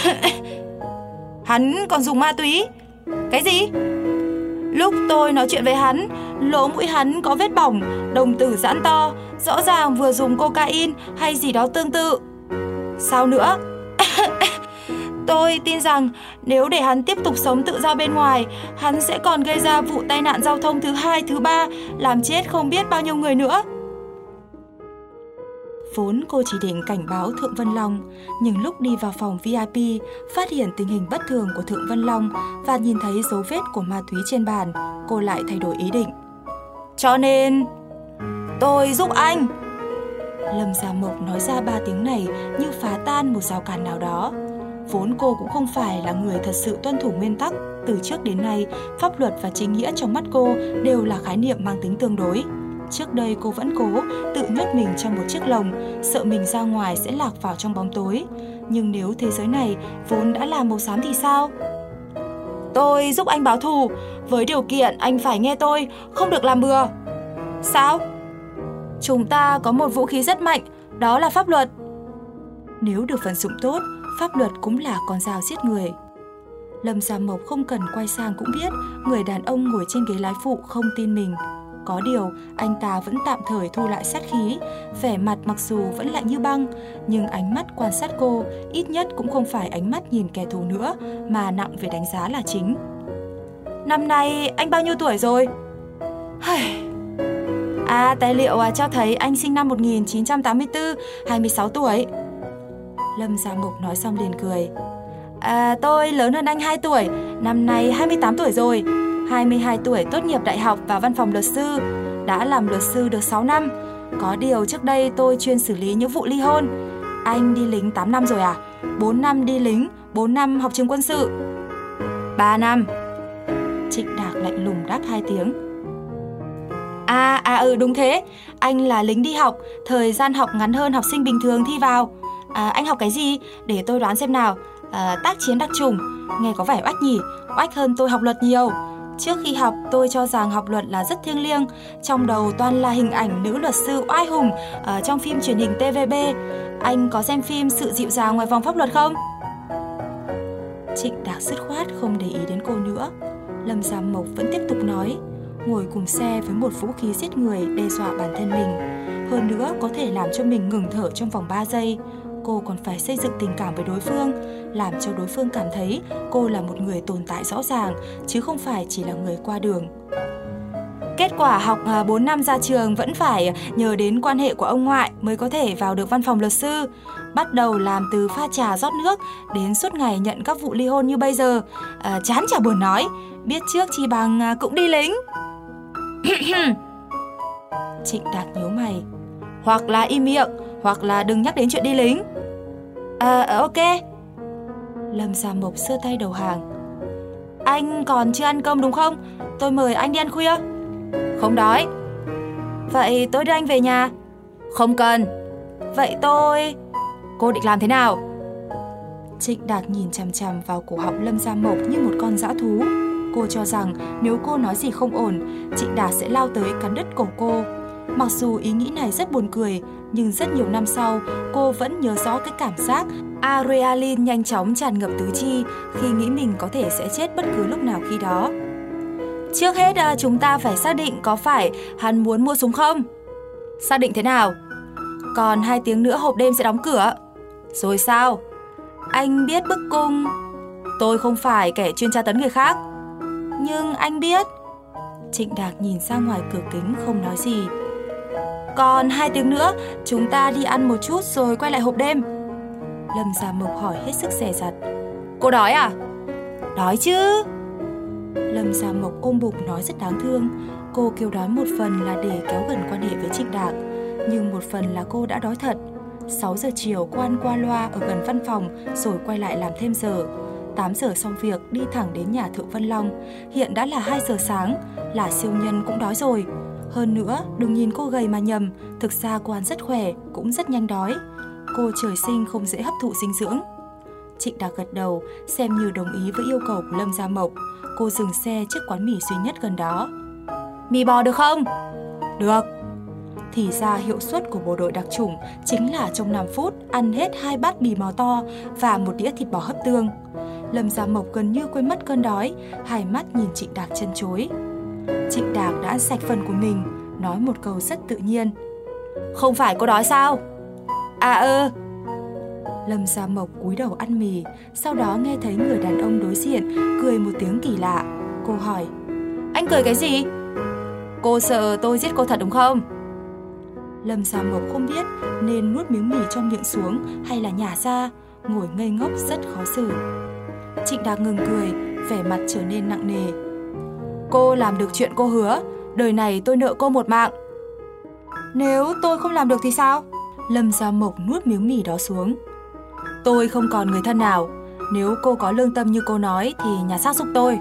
Hắn còn dùng ma túy. Cái gì? Lúc tôi nói chuyện với hắn, lỗ mũi hắn có vết bỏng, đồng tử giãn to, rõ ràng vừa dùng cocaine hay gì đó tương tự. Sao nữa? Tôi tin rằng nếu để hắn tiếp tục sống tự do bên ngoài, hắn sẽ còn gây ra vụ tai nạn giao thông thứ 2, thứ 3, làm chết không biết bao nhiêu người nữa. Vốn cô chỉ định cảnh báo Thượng Vân Long, nhưng lúc đi vào phòng VIP, phát hiện tình hình bất thường của Thượng Vân Long và nhìn thấy dấu vết của ma túy trên bàn, cô lại thay đổi ý định. Cho nên, tôi giúp anh. Lâm Gia Mộc nói ra 3 tiếng này như phá tan một rào cản nào đó. Vốn cô cũng không phải là người thật sự tuân thủ nguyên tắc. Từ trước đến nay, pháp luật và chính nghĩa trong mắt cô đều là khái niệm mang tính tương đối. Trước đây cô vẫn cố tự nhốt mình trong một chiếc lồng, sợ mình ra ngoài sẽ lạc vào trong bóng tối. Nhưng nếu thế giới này vốn đã là màu xám thì sao? Tôi giúp anh báo thù, với điều kiện anh phải nghe tôi, không được làm bừa. Sao? Chúng ta có một vũ khí rất mạnh, đó là pháp luật. Nếu được vận dụng tốt, pháp luật cũng là con dao giết người. Lâm Gia Mộc không cần quay sang cũng biết người đàn ông ngồi trên ghế lái phụ không tin mình. Có điều, anh ta vẫn tạm thời thu lại sát khí, vẻ mặt mặc dù vẫn lạnh như băng, nhưng ánh mắt quan sát cô ít nhất cũng không phải ánh mắt nhìn kẻ thù nữa, mà nặng về đánh giá là chính. Năm nay anh bao nhiêu tuổi rồi? Tài liệu cho thấy anh sinh năm 1984, 26 tuổi. Lâm Gia Mộc nói xong liền cười. Tôi lớn hơn anh 2 tuổi, năm nay 28 tuổi rồi. 22 tuổi tốt nghiệp đại học vào văn phòng luật sư, đã làm luật sư được 6 năm. Có điều trước đây tôi chuyên xử lý những vụ ly hôn. Anh đi lính 8 năm rồi à? 4 năm đi lính, 4 năm học trường quân sự. 3 năm. Trịnh Đạc lạnh lùng đáp 2 tiếng. Đúng thế, anh là lính đi học, thời gian học ngắn hơn học sinh bình thường thi vào. Anh học cái gì? Để tôi đoán xem nào. Tác chiến đặc chủng, nghe có vẻ oách nhỉ, oách hơn tôi học luật nhiều. Trước khi học, tôi cho rằng học luật là rất thiêng liêng. Trong đầu toàn là hình ảnh nữ luật sư oai hùng trong phim truyền hình TVB. Anh có xem phim Sự dịu dàng ngoài vòng pháp luật không? Trịnh Đạc dứt khoát không để ý đến cô nữa. Lâm Gia Mộc vẫn tiếp tục nói, ngồi cùng xe với một vũ khí giết người đe dọa bản thân mình. Hơn nữa có thể làm cho mình ngừng thở trong vòng 3 giây. Cô còn phải xây dựng tình cảm với đối phương, làm cho đối phương cảm thấy cô là một người tồn tại rõ ràng, chứ không phải chỉ là người qua đường. Kết quả học 4 năm ra trường vẫn phải nhờ đến quan hệ của ông ngoại mới có thể vào được văn phòng luật sư. Bắt đầu làm từ pha trà rót nước đến suốt ngày nhận các vụ ly hôn như bây giờ. Chán chả buồn nói, biết trước chi bằng cũng đi lính. Trịnh Đạc nhíu mày. Hoặc là im miệng, hoặc là đừng nhắc đến chuyện đi lính. Ok. Lâm Gia Mộc giơ tay đầu hàng. Anh còn chưa ăn cơm đúng không? Tôi mời anh đi ăn khuya. Không đói. Vậy tôi đưa anh về nhà. Không cần. Vậy cô định làm thế nào? Trịnh Đạc nhìn chằm chằm vào cổ họng Lâm Gia Mộc như một con dã thú. Cô cho rằng nếu cô nói gì không ổn, Trịnh Đạc sẽ lao tới cắn đứt cổ cô. Mặc dù ý nghĩ này rất buồn cười, nhưng rất nhiều năm sau, cô vẫn nhớ rõ cái cảm giác adrenaline nhanh chóng tràn ngập tứ chi khi nghĩ mình có thể sẽ chết bất cứ lúc nào khi đó. Trước hết, chúng ta phải xác định có phải hắn muốn mua súng không? Xác định thế nào? Còn 2 tiếng nữa hộp đêm sẽ đóng cửa. Rồi sao? Anh biết bức cung. Tôi không phải kẻ chuyên tra tấn người khác. Nhưng anh biết. Trịnh Đạc nhìn ra ngoài cửa kính không nói gì. Còn 2 tiếng nữa, chúng ta đi ăn một chút rồi quay lại hộp đêm. Lâm Gia Mộc hỏi hết sức dè dặt. Cô đói à? Đói chứ. Lâm Gia Mộc ôm bụng nói rất đáng thương. Cô kêu đói một phần là để kéo gần quan hệ với Trịnh Đạc, nhưng một phần là cô đã đói thật. 6 giờ chiều cô ăn qua loa ở gần văn phòng rồi quay lại làm thêm giờ. 8 giờ xong việc đi thẳng đến nhà Thượng Vân Long. Hiện đã là 2 giờ sáng, là siêu nhân cũng đói rồi. Hơn nữa, đừng nhìn cô gầy mà nhầm, thực ra cô ăn rất khỏe, cũng rất nhanh đói. Cô trời sinh không dễ hấp thụ dinh dưỡng. Trịnh Đạc gật đầu, xem như đồng ý với yêu cầu của Lâm Gia Mộc. Cô dừng xe trước quán mì duy nhất gần đó. Mì bò được không? Được. Thì ra hiệu suất của bộ đội đặc chủng chính là trong 5 phút ăn hết 2 bát bì bò to và 1 đĩa thịt bò hấp tương. Lâm Gia Mộc gần như quên mất cơn đói, hai mắt nhìn Trịnh Đạc chân chối. Trịnh Đạc đã ăn sạch phần của mình, nói một câu rất tự nhiên. Không phải cô đói sao? Lâm Gia Mộc cúi đầu ăn mì, sau đó nghe thấy người đàn ông đối diện cười một tiếng kỳ lạ. Cô hỏi, anh cười cái gì? Cô sợ tôi giết cô thật đúng không? Lâm Gia Mộc không biết nên nuốt miếng mì trong miệng xuống hay là nhả ra, ngồi ngây ngốc rất khó xử. Trịnh Đạc ngừng cười, vẻ mặt trở nên nặng nề. Cô làm được chuyện cô hứa, đời này tôi nợ cô một mạng. Nếu tôi không làm được thì sao? Lâm Gia Mộc nuốt miếng mì đó xuống. Tôi không còn người thân nào, nếu cô có lương tâm như cô nói thì nhà xác giúp tôi.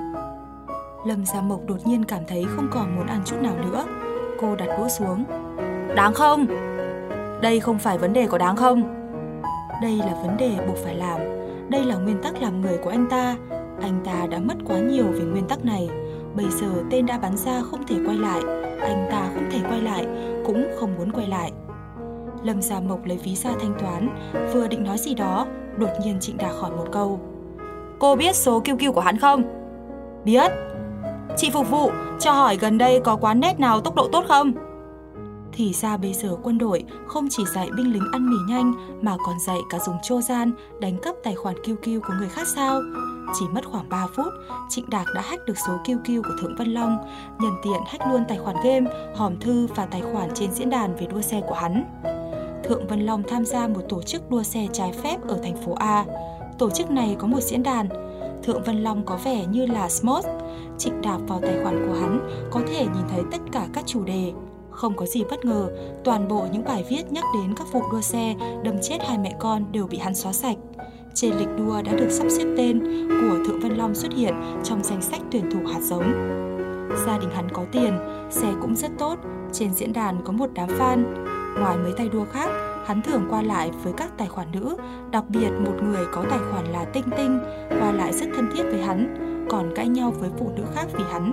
Lâm Gia Mộc đột nhiên cảm thấy không còn muốn ăn chút nào nữa. Cô đặt đũa xuống. Đáng không? Đây không phải vấn đề có đáng không. Đây là vấn đề buộc phải làm. Đây là nguyên tắc làm người của anh ta. Anh ta đã mất quá nhiều về nguyên tắc này. Bây giờ tên đã bắn ra không thể quay lại. Anh ta không thể quay lại, cũng không muốn quay lại. Lâm Gia Mộc lấy ví ra thanh toán, vừa định nói gì đó, đột nhiên Trịnh Đạc hỏi một câu. Cô biết số QQ của hắn không? Biết. Chị phục vụ, cho hỏi gần đây có quán net nào tốc độ tốt không? Thì ra bây giờ quân đội không chỉ dạy binh lính ăn mì nhanh mà còn dạy cả dùng trojan đánh cắp tài khoản QQ của người khác sao? Chỉ mất khoảng 3 phút, Trịnh Đạc đã hack được số QQ của Thượng Vân Long, nhân tiện hack luôn tài khoản game, hòm thư và tài khoản trên diễn đàn về đua xe của hắn. Thượng Vân Long tham gia một tổ chức đua xe trái phép ở thành phố A. Tổ chức này có một diễn đàn. Thượng Vân Long có vẻ như là Smart. Trịnh Đạc vào tài khoản của hắn có thể nhìn thấy tất cả các chủ đề. Không có gì bất ngờ, toàn bộ những bài viết nhắc đến các vụ đua xe đâm chết hai mẹ con đều bị hắn xóa sạch. Trên lịch đua đã được sắp xếp tên của Thượng Vân Long xuất hiện trong danh sách tuyển thủ hạt giống. Gia đình hắn có tiền, xe cũng rất tốt, trên diễn đàn có một đám fan. Ngoài mấy tay đua khác, hắn thường qua lại với các tài khoản nữ, đặc biệt một người có tài khoản là Tinh Tinh, qua lại rất thân thiết với hắn, còn cãi nhau với phụ nữ khác vì hắn.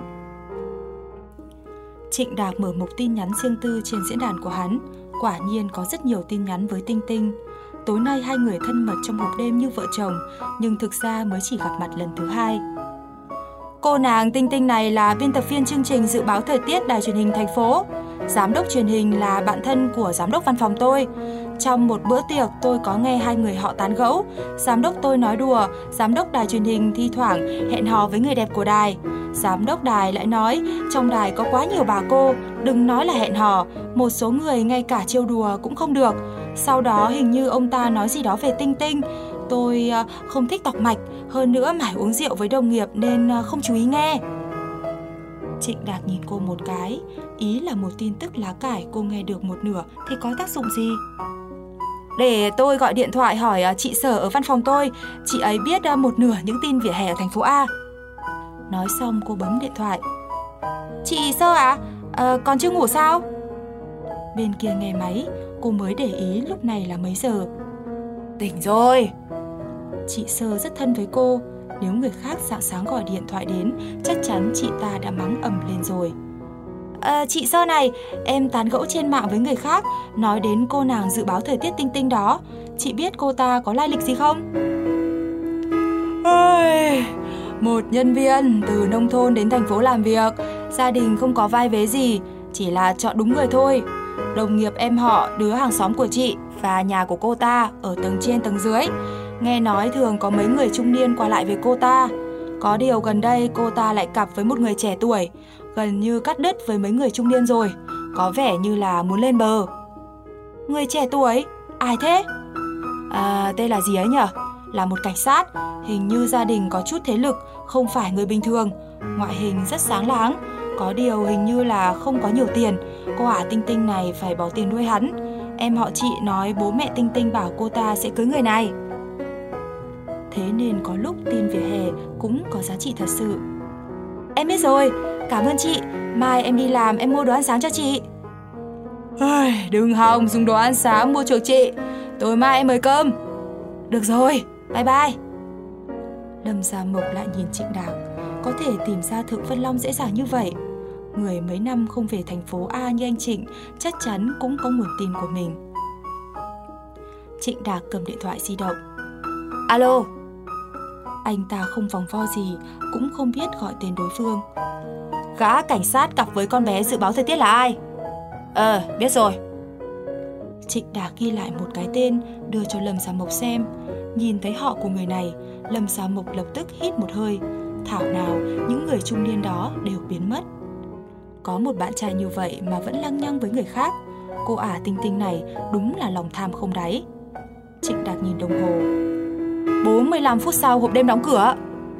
Trịnh Đạc mở mục tin nhắn riêng tư trên diễn đàn của hắn, quả nhiên có rất nhiều tin nhắn với Tinh Tinh. Tối nay hai người thân mật trong một đêm như vợ chồng, nhưng thực ra mới chỉ gặp mặt lần thứ 2. Cô nàng Tinh Tinh này là biên tập viên chương trình dự báo thời tiết đài truyền hình thành phố. Giám đốc truyền hình là bạn thân của giám đốc văn phòng tôi. Trong một bữa tiệc tôi có nghe hai người họ tán gẫu. Giám đốc tôi nói đùa, giám đốc đài truyền hình thi thoảng hẹn hò với người đẹp của đài. Giám đốc đài lại nói trong đài có quá nhiều bà cô, đừng nói là hẹn hò, một số người ngay cả trêu đùa cũng không được. Sau đó hình như ông ta nói gì đó về Tinh Tinh. Tôi không thích tọc mạch, hơn nữa mải uống rượu với đồng nghiệp nên không chú ý nghe. Trịnh Đạc nhìn cô một cái, ý là một tin tức lá cải cô nghe được một nửa thì có tác dụng gì? Để tôi gọi điện thoại hỏi chị Sở ở văn phòng tôi, chị ấy biết một nửa những tin vỉa hè ở thành phố A. Nói xong cô bấm điện thoại. Chị Sơ à? Còn chưa ngủ sao? Bên kia nghe máy, cô mới để ý lúc này là mấy giờ. Tỉnh rồi. Chị Sơ rất thân với cô, nếu người khác sáng sáng gọi điện thoại đến, chắc chắn chị ta đã mắng ầm lên rồi. Chị Sơ này, em tán gẫu trên mạng với người khác, nói đến cô nàng dự báo thời tiết Tinh Tinh đó. Chị biết cô ta có lai lịch gì không? Ôi, một nhân viên từ nông thôn đến thành phố làm việc, gia đình không có vai vế gì, chỉ là chọn đúng người thôi. Đồng nghiệp em họ, đứa hàng xóm của chị và nhà của cô ta ở tầng trên tầng dưới. Nghe nói thường có mấy người trung niên qua lại với cô ta. Có điều gần đây cô ta lại cặp với một người trẻ tuổi, gần như cắt đứt với mấy người trung niên rồi. Có vẻ như là muốn lên bờ. Người trẻ tuổi? Ai thế? Tên là gì ấy nhở? Là một cảnh sát, hình như gia đình có chút thế lực, không phải người bình thường. Ngoại hình rất sáng láng, có điều hình như là không có nhiều tiền. Cô ả Tinh Tinh này phải bỏ tiền nuôi hắn. Em họ chị nói bố mẹ Tinh Tinh bảo cô ta sẽ cưới người này. Thế nên có lúc tin vỉa hè cũng có giá trị thật sự. Em biết rồi, cảm ơn chị. Mai em đi làm em mua đồ ăn sáng cho chị. Đừng hòng dùng đồ ăn sáng mua chuộc chị. Tối mai em mời cơm. Được rồi, bye bye. Lâm Gia Mộc lại nhìn Trịnh Đạc. Có thể tìm ra Thượng Vân Long dễ dàng như vậy. Người mấy năm không về thành phố A như anh Trịnh chắc chắn cũng có nguồn tin của mình. Trịnh Đạc cầm điện thoại di động. Alo. Anh ta không vòng vo gì, cũng không biết gọi tên đối phương. Gã cảnh sát cặp với con bé dự báo thời tiết là ai? Biết rồi. Trịnh Đạc ghi lại một cái tên, đưa cho Lâm Gia Mộc xem. Nhìn thấy họ của người này, Lâm Gia Mộc lập tức hít một hơi. Thảo nào những người trung niên đó đều biến mất. Có một bạn trai như vậy mà vẫn lăng nhăng với người khác. Cô ả Tinh Tinh này đúng là lòng tham không đáy. Trịnh Đạc nhìn đồng hồ. 45 phút sau hộp đêm đóng cửa.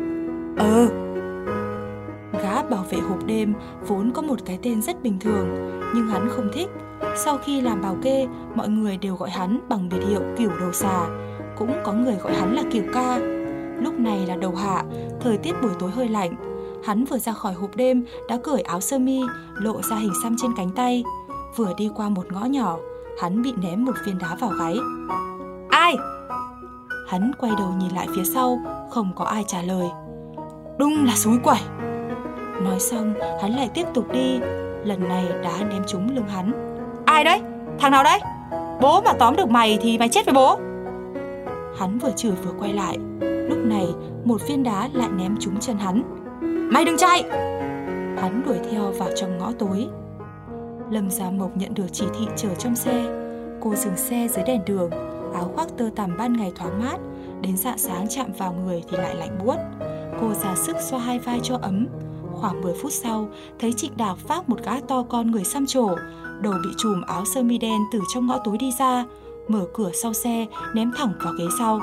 Gã bảo vệ hộp đêm vốn có một cái tên rất bình thường, nhưng hắn không thích. Sau khi làm bảo kê, mọi người đều gọi hắn bằng biệt hiệu Cửu Đầu Xà. Cũng có người gọi hắn là Cửu Ca. Lúc này là đầu hạ, thời tiết buổi tối hơi lạnh. Hắn vừa ra khỏi hộp đêm đã cởi áo sơ mi, lộ ra hình xăm trên cánh tay. Vừa đi qua một ngõ nhỏ, hắn bị ném một viên đá vào gáy. Ai? Hắn quay đầu nhìn lại phía sau, không có ai trả lời. Đúng là xúi quẩy. Nói xong, hắn lại tiếp tục đi. Lần này đá ném trúng lưng hắn. Ai đấy? Thằng nào đấy? Bố mà tóm được mày thì mày chết với bố. Hắn vừa chửi vừa quay lại. Lúc này, một viên đá lại ném trúng chân hắn. Mày đừng chạy! Hắn đuổi theo vào trong ngõ tối. Lâm Gia Mộc nhận được chỉ thị chở trong xe. Cô dừng xe dưới đèn đường, áo khoác tơ tằm ban ngày thoáng mát, đến rạng sáng chạm vào người thì lại lạnh buốt. Cô ra sức xoa hai vai cho ấm. Khoảng 10 phút sau, thấy Trịnh Đạc vác một gã to con người xăm trổ, đầu bị trùm áo sơ mi đen từ trong ngõ tối đi ra, mở cửa sau xe, ném thẳng vào ghế sau.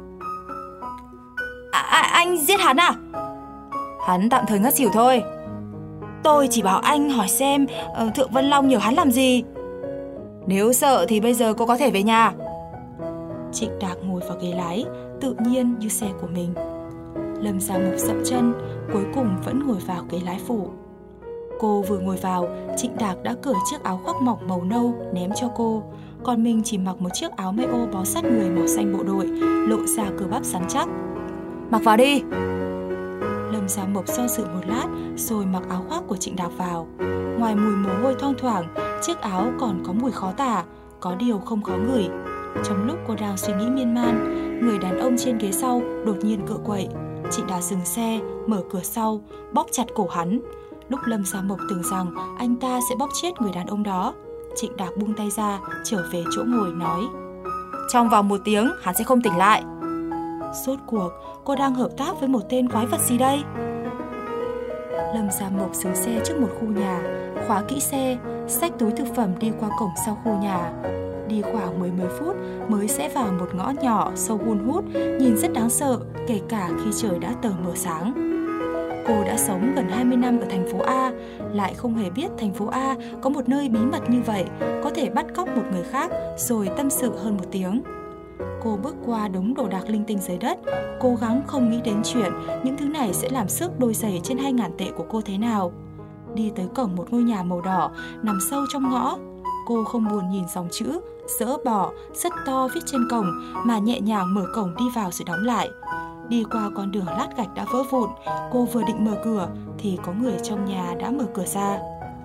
Anh giết hắn à? Hắn tạm thời ngất xỉu thôi. Tôi chỉ bảo anh hỏi xem Thượng Vân Long nhờ hắn làm gì. Nếu sợ thì bây giờ cô có thể về nhà. Trịnh Đạc ngồi vào ghế lái, tự nhiên như xe của mình. Lâm Gia Mộc dậm chân, cuối cùng vẫn ngồi vào ghế lái phụ. Cô vừa ngồi vào, Trịnh Đạc đã cởi chiếc áo khoác mỏng màu nâu ném cho cô, còn mình chỉ mặc một chiếc áo may ô bó sát người màu xanh bộ đội, lộ ra cơ bắp rắn chắc. Mặc vào đi. Lâm Gia Mộc do dự một lát rồi mặc áo khoác của Trịnh Đạc vào. Ngoài mùi mồ hôi thoang thoảng, chiếc áo còn có mùi khó tả, có điều không khó ngửi. Trong lúc cô đang suy nghĩ miên man, người đàn ông trên ghế sau đột nhiên cựa quậy. Trịnh Đạc dừng xe, mở cửa sau, bóp chặt cổ hắn. Lúc Lâm Gia Mộc tưởng rằng anh ta sẽ bóp chết người đàn ông đó, Trịnh Đạc buông tay ra, trở về chỗ ngồi nói: trong vòng 1 tiếng hắn sẽ không tỉnh lại. Rốt cuộc cô đang hợp tác với một tên quái vật gì đây? Lâm Gia Mộc dừng xe trước một khu nhà, khóa kỹ xe, xách túi thực phẩm đi qua cổng sau khu nhà. Đi khoảng 10 phút mới sẽ vào một ngõ nhỏ sâu hun hút, nhìn rất đáng sợ, kể cả khi trời đã tờ mờ sáng. Cô đã sống gần 20 năm ở thành phố A, lại không hề biết thành phố A có một nơi bí mật như vậy, có thể bắt cóc một người khác rồi tâm sự hơn 1 tiếng. Cô bước qua đống đồ đạc linh tinh dưới đất, cố gắng không nghĩ đến chuyện những thứ này sẽ làm xước đôi giày trên 2.000 tệ của cô thế nào. Đi tới cổng một ngôi nhà màu đỏ nằm sâu trong ngõ, cô không buồn nhìn dòng chữ dỡ bỏ rất to viết trên cổng mà nhẹ nhàng mở cổng đi vào rồi đóng lại. Đi qua con đường lát gạch đã vỡ vụn, cô vừa định mở cửa thì có người trong nhà đã mở cửa ra.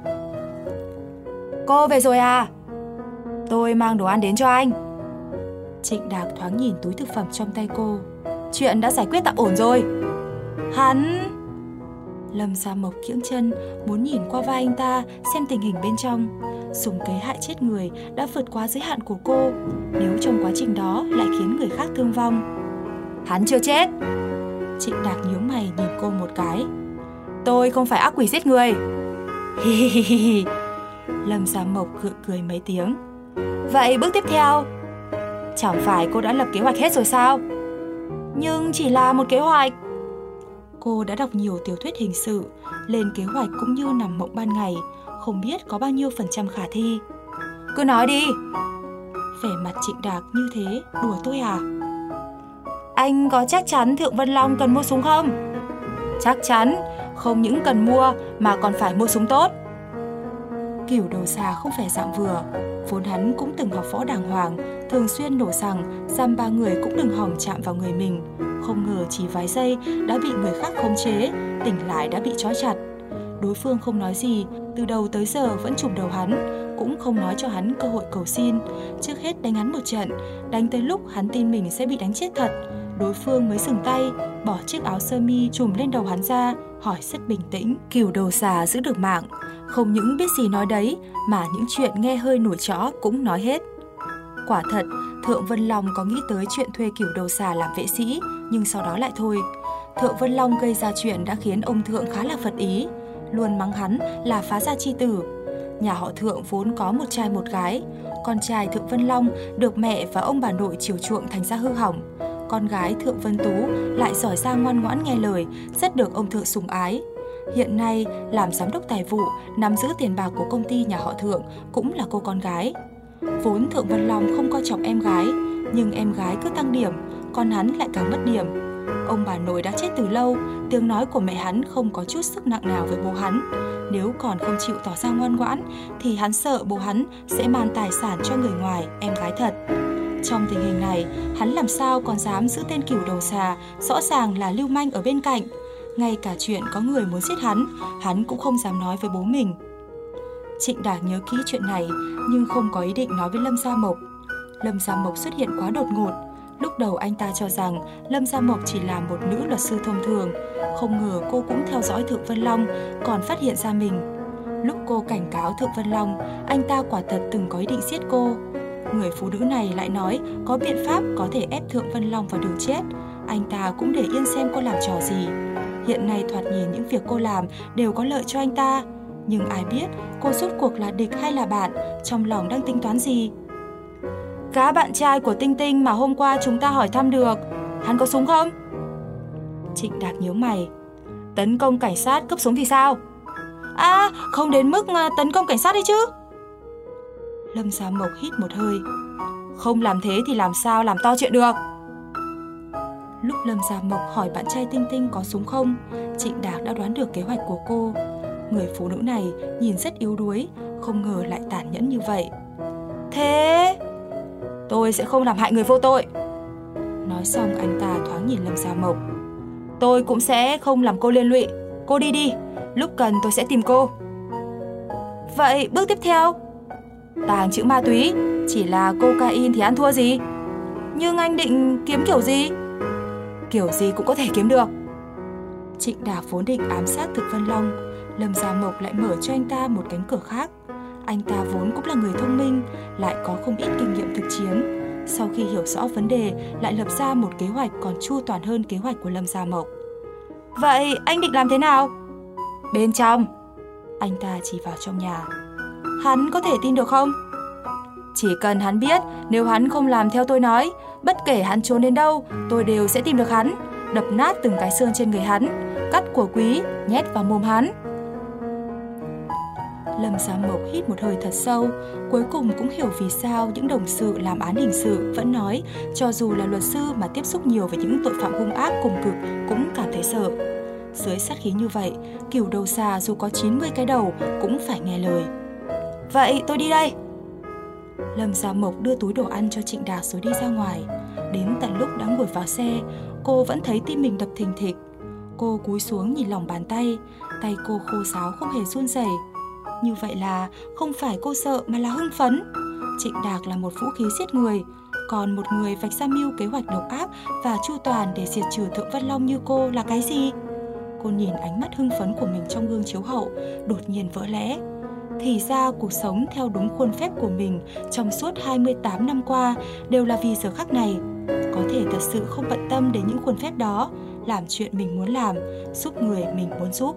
Cô về rồi à? Tôi mang đồ ăn đến cho anh. Trịnh Đạc thoáng nhìn túi thực phẩm trong tay cô. Chuyện đã giải quyết tạm ổn rồi. Hắn... Lâm Gia Mộc kiễng chân, muốn nhìn qua vai anh ta xem tình hình bên trong. Dùng kế hại chết người đã vượt quá giới hạn của cô, nếu trong quá trình đó lại khiến người khác thương vong. Hắn chưa chết. Trịnh Đạc nhíu mày nhìn cô một cái. Tôi không phải ác quỷ giết người. Hi hi hi hi. Lâm Gia Mộc gượng cười mấy tiếng. Vậy bước tiếp theo? Chẳng phải cô đã lập kế hoạch hết rồi sao? Nhưng chỉ là một kế hoạch. Cô đã đọc nhiều tiểu thuyết hình sự, lên kế hoạch cũng như nằm mộng ban ngày, không biết có bao nhiêu % khả thi. Cứ nói đi. Vẻ mặt Trịnh Đạc như thế, đùa tôi à? Anh có chắc chắn Thượng Vân Long cần mua súng không? Chắc chắn, không những cần mua mà còn phải mua súng tốt. Cửu Đầu Xà không phải dạng vừa, vốn hắn cũng từng học võ đàng hoàng, thường xuyên nổ rằng giam 3 người cũng đừng hòng chạm vào người mình. Không ngờ chỉ vài giây đã bị người khác khống chế, tỉnh lại đã bị trói chặt. Đối phương không nói gì, từ đầu tới giờ vẫn chụp đầu hắn, cũng không nói cho hắn cơ hội cầu xin. Trước hết đánh hắn một trận, đánh tới lúc hắn tin mình sẽ bị đánh chết thật, đối phương mới dừng tay, bỏ chiếc áo sơ mi trùm lên đầu hắn ra, hỏi rất bình tĩnh. Cửu đầu xà giữ được mạng, không những biết gì nói đấy, mà những chuyện nghe hơi nổi trõ cũng nói hết. Quả thật, Thượng Vân Long có nghĩ tới chuyện thuê Cửu đầu xà làm vệ sĩ, nhưng sau đó lại thôi. Thượng Vân Long gây ra chuyện đã khiến ông Thượng khá là phật ý, luôn mắng hắn là phá gia chi tử. Nhà họ Thượng vốn có một trai một gái, con trai Thượng Vân Long được mẹ và ông bà nội chiều chuộng thành ra hư hỏng. Con gái Thượng Vân Tú lại giỏi giang ngoan ngoãn nghe lời, rất được ông Thượng sủng ái. Hiện nay làm giám đốc tài vụ, nắm giữ tiền bạc của công ty nhà họ Thượng cũng là cô con gái. Vốn Thượng Vân Long không coi trọng em gái, nhưng em gái cứ tăng điểm, con hắn lại càng mất điểm. Ông bà nội đã chết từ lâu, tiếng nói của mẹ hắn không có chút sức nặng nào với bố hắn. Nếu còn không chịu tỏ ra ngoan ngoãn, thì hắn sợ bố hắn sẽ mang tài sản cho người ngoài, em gái thật. Trong tình hình này, hắn làm sao còn dám giữ tên Cửu đầu xà, rõ ràng là lưu manh ở bên cạnh. Ngay cả chuyện có người muốn giết hắn cũng không dám nói với bố mình. Trịnh Đạc nhớ kỹ chuyện này, nhưng không có ý định nói với Lâm Gia Mộc. Lâm Gia Mộc xuất hiện quá đột ngột. Lúc đầu anh ta cho rằng Lâm Gia Mộc chỉ là một nữ luật sư thông thường, không ngờ cô cũng theo dõi Thượng Vân Long, còn phát hiện ra mình. Lúc cô cảnh cáo Thượng Vân Long, anh ta quả thật từng có ý định giết cô. Người phụ nữ này lại nói có biện pháp có thể ép Thượng Vân Long vào đường chết. Anh ta cũng để yên xem cô làm trò gì. Hiện nay thoạt nhìn những việc cô làm đều có lợi cho anh ta, nhưng ai biết cô rốt cuộc là địch hay là bạn, trong lòng đang tính toán gì. Cá bạn trai của Tinh Tinh mà hôm qua chúng ta hỏi thăm được, hắn có súng không? Trịnh Đạc nhíu mày. Tấn công cảnh sát cướp súng thì sao? À, không đến mức tấn công cảnh sát đấy chứ. Lâm Gia Mộc hít một hơi. Không làm thế thì làm sao làm to chuyện được. Lúc Lâm Gia Mộc hỏi bạn trai Tinh Tinh có súng không, Trịnh Đạc đã đoán được kế hoạch của cô. Người phụ nữ này nhìn rất yếu đuối, không ngờ lại tàn nhẫn như vậy. Thế tôi sẽ không làm hại người vô tội. Nói xong anh ta thoáng nhìn Lâm Gia Mộc. Tôi cũng sẽ không làm cô liên lụy. Cô đi đi, lúc cần tôi sẽ tìm cô. Vậy bước tiếp theo? Tàng trữ ma túy, chỉ là cocaine thì ăn thua gì. Nhưng anh định kiếm kiểu gì? Kiểu gì cũng có thể kiếm được. Trịnh Đạc vốn định ám sát Thượng Vân Long, Lâm Gia Mộc lại mở cho anh ta một cánh cửa khác. Anh ta vốn cũng là người thông minh, lại có không ít kinh nghiệm thực chiến. Sau khi hiểu rõ vấn đề, lại lập ra một kế hoạch còn chu toàn hơn kế hoạch của Lâm Gia Mộc. Vậy anh định làm thế nào? Bên trong. Anh ta chỉ vào trong nhà. Hắn có thể tin được không? Chỉ cần hắn biết, nếu hắn không làm theo tôi nói, bất kể hắn trốn đến đâu, tôi đều sẽ tìm được hắn, đập nát từng cái xương trên người hắn, cắt của quý, nhét vào mồm hắn. Lâm Gia Mộc hít một hơi thật sâu, cuối cùng cũng hiểu vì sao những đồng sự làm án hình sự vẫn nói cho dù là luật sư mà tiếp xúc nhiều với những tội phạm hung ác cùng cực cũng cảm thấy sợ. Dưới sát khí như vậy, Cửu đầu xà dù có 90 cái đầu cũng phải nghe lời. Vậy tôi đi đây. Lâm Gia Mộc đưa túi đồ ăn cho Trịnh Đạc rồi đi ra ngoài. Đến tận lúc đã ngồi vào xe, cô vẫn thấy tim mình đập thình thịch. Cô cúi xuống nhìn lòng bàn tay, tay cô khô ráo không hề run rẩy. Như vậy là không phải cô sợ mà là hưng phấn. Trịnh Đạc là một vũ khí giết người, còn một người vạch ra mưu kế hoạch độc ác và chu toàn để diệt trừ Thượng Vân Long như cô là cái gì? Cô nhìn ánh mắt hưng phấn của mình trong gương chiếu hậu, đột nhiên vỡ lẽ. Thì ra cuộc sống theo đúng khuôn phép của mình trong suốt 28 năm qua đều là vì giờ khắc này. Có thể thật sự không bận tâm đến những khuôn phép đó, làm chuyện mình muốn làm, giúp người mình muốn giúp.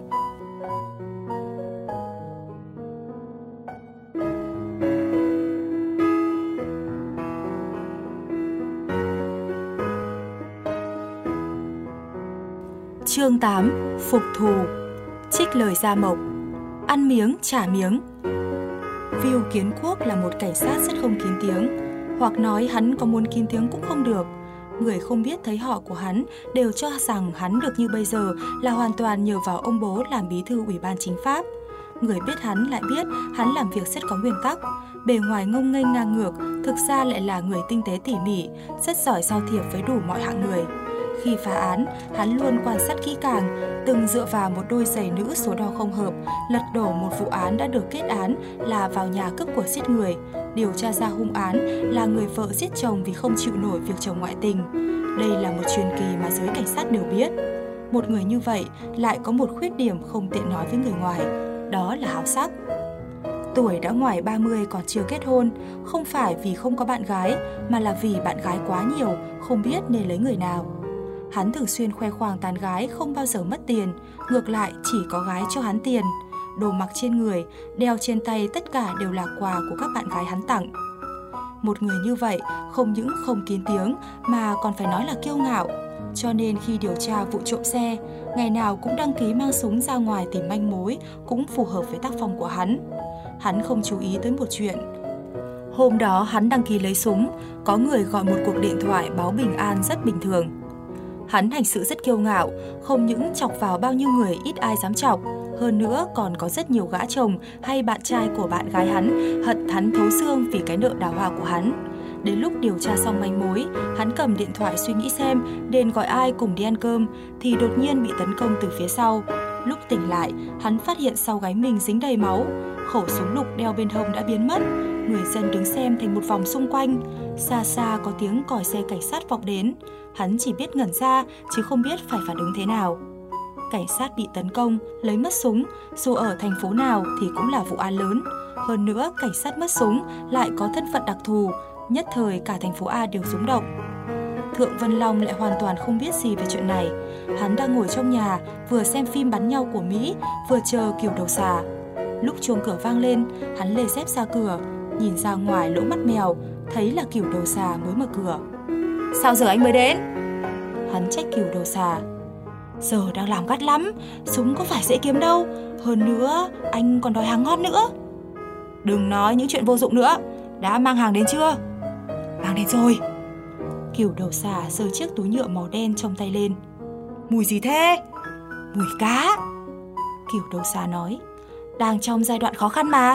Chương 8. Phục thù. Trích lời Gia Mộc. Ăn miếng trả miếng. Vưu Kiến Quốc là một cảnh sát rất không kín tiếng, hoặc nói hắn có muốn kín tiếng cũng không được. Người không biết thấy họ của hắn đều cho rằng hắn được như bây giờ là hoàn toàn nhờ vào ông bố làm bí thư Ủy ban Chính pháp. Người biết hắn lại biết hắn làm việc rất có nguyên tắc, bề ngoài ngông nghênh ngang ngược, thực ra lại là người tinh tế tỉ mỉ, rất giỏi giao thiệp với đủ mọi hạng người. Khi phá án, hắn luôn quan sát kỹ càng, từng dựa vào một đôi giày nữ số đo không hợp, lật đổ một vụ án đã được kết án là vào nhà cướp của giết người, điều tra ra hung án là người vợ giết chồng vì không chịu nổi việc chồng ngoại tình. Đây là một truyền kỳ mà giới cảnh sát đều biết. Một người như vậy lại có một khuyết điểm không tiện nói với người ngoài, đó là háo sắc. Tuổi đã ngoài 30 còn chưa kết hôn, không phải vì không có bạn gái, mà là vì bạn gái quá nhiều, không biết nên lấy người nào. Hắn thường xuyên khoe khoang tán gái không bao giờ mất tiền, ngược lại chỉ có gái cho hắn tiền. Đồ mặc trên người, đeo trên tay tất cả đều là quà của các bạn gái hắn tặng. Một người như vậy không những không kín tiếng mà còn phải nói là kiêu ngạo. Cho nên khi điều tra vụ trộm xe, ngày nào cũng đăng ký mang súng ra ngoài tìm manh mối, cũng phù hợp với tác phong của hắn. Hắn không chú ý tới một chuyện. Hôm đó hắn đăng ký lấy súng, có người gọi một cuộc điện thoại báo bình an rất bình thường. Hắn hành sự rất kiêu ngạo, không những chọc vào bao nhiêu người ít ai dám chọc, hơn nữa còn có rất nhiều gã chồng hay bạn trai của bạn gái hắn hận hắn thấu xương vì cái nợ đào hoa của hắn. Đến lúc điều tra xong manh mối, hắn cầm điện thoại suy nghĩ xem nên gọi ai cùng đi ăn cơm thì đột nhiên bị tấn công từ phía sau. Lúc tỉnh lại, hắn phát hiện sau gáy mình dính đầy máu, khẩu súng lục đeo bên hông đã biến mất. Người dân đứng xem thành một vòng xung quanh. Xa xa có tiếng còi xe cảnh sát vọng đến. Hắn chỉ biết ngẩn ra chứ không biết phải phản ứng thế nào. Cảnh sát bị tấn công, lấy mất súng, dù ở thành phố nào thì cũng là vụ án lớn. Hơn nữa, cảnh sát mất súng lại có thân phận đặc thù, nhất thời cả thành phố A đều rúng động. Thượng Vân Long lại hoàn toàn không biết gì về chuyện này. Hắn đang ngồi trong nhà, vừa xem phim bắn nhau của Mỹ, vừa chờ Kiều Đầu Xà. Lúc chuông cửa vang lên, hắn lê dép ra cửa, nhìn ra ngoài lỗ mắt mèo, thấy là Kiều Đầu Xà mới mở cửa. Sao giờ anh mới đến? Hắn trách Kiều Đầu Xà. Giờ đang làm gắt lắm, súng có phải dễ kiếm đâu. Hơn nữa, anh còn đòi hàng ngon nữa. Đừng nói những chuyện vô dụng nữa. Đã mang hàng đến chưa? Mang đến rồi. Kiều Đầu Xà giơ chiếc túi nhựa màu đen trong tay lên. Mùi gì thế? Mùi cá. Kiều Đầu Xà nói. Đang trong giai đoạn khó khăn mà.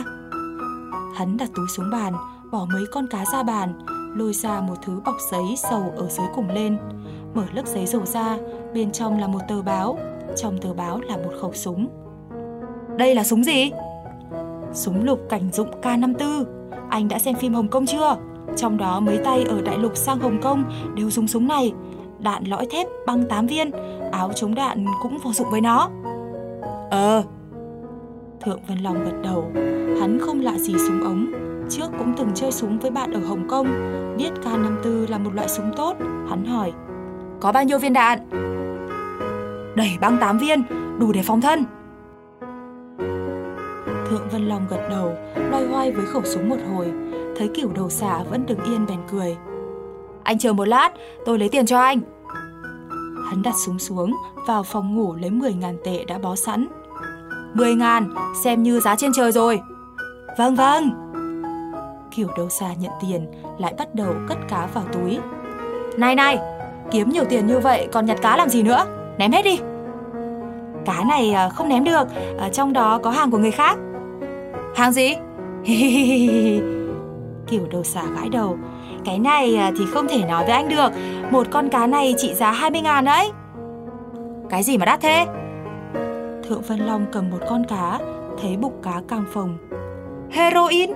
Hắn đặt túi xuống bàn, bỏ mấy con cá ra bàn, lôi ra một thứ bọc giấy sầu ở dưới cùng lên. Mở lớp giấy dầu ra, bên trong là một tờ báo. Trong tờ báo là một khẩu súng. Đây là súng gì? Súng lục cảnh dụng K54. Anh đã xem phim Hồng Kông chưa? Trong đó mấy tay ở đại lục sang Hồng Kông đều dùng súng này. Đạn lõi thép băng 8 viên, áo chống đạn cũng vô dụng với nó. Thượng Vân Long gật đầu. Hắn không lạ gì súng ống, trước cũng từng chơi súng với bạn ở Hồng Kông, biết K54 là một loại súng tốt. Hắn hỏi, có bao nhiêu viên đạn? Đầy băng 8 viên, đủ để phòng thân. Thượng Vân Long gật đầu, loay hoay với khẩu súng một hồi, thấy Kiều Đầu Xà vẫn đứng yên bèn cười. Anh chờ một lát, tôi lấy tiền cho anh. Hắn đặt súng xuống, vào phòng ngủ lấy 10.000 tệ đã bó sẵn. 10.000, xem như giá trên trời rồi. Vâng. Kiều Đầu Xà nhận tiền, lại bắt đầu cất cá vào túi. Này, kiếm nhiều tiền như vậy còn nhặt cá làm gì nữa? Ném hết đi. Cá này không ném được, trong đó có hàng của người khác. Hàng gì? Kiều Đầu Xà gãi đầu. Cái này thì không thể nói với anh được. Một con cá này trị giá 20.000 đấy. Cái gì mà đắt thế? Thượng Vân Long cầm một con cá, thấy bụng cá căng phồng. Heroin.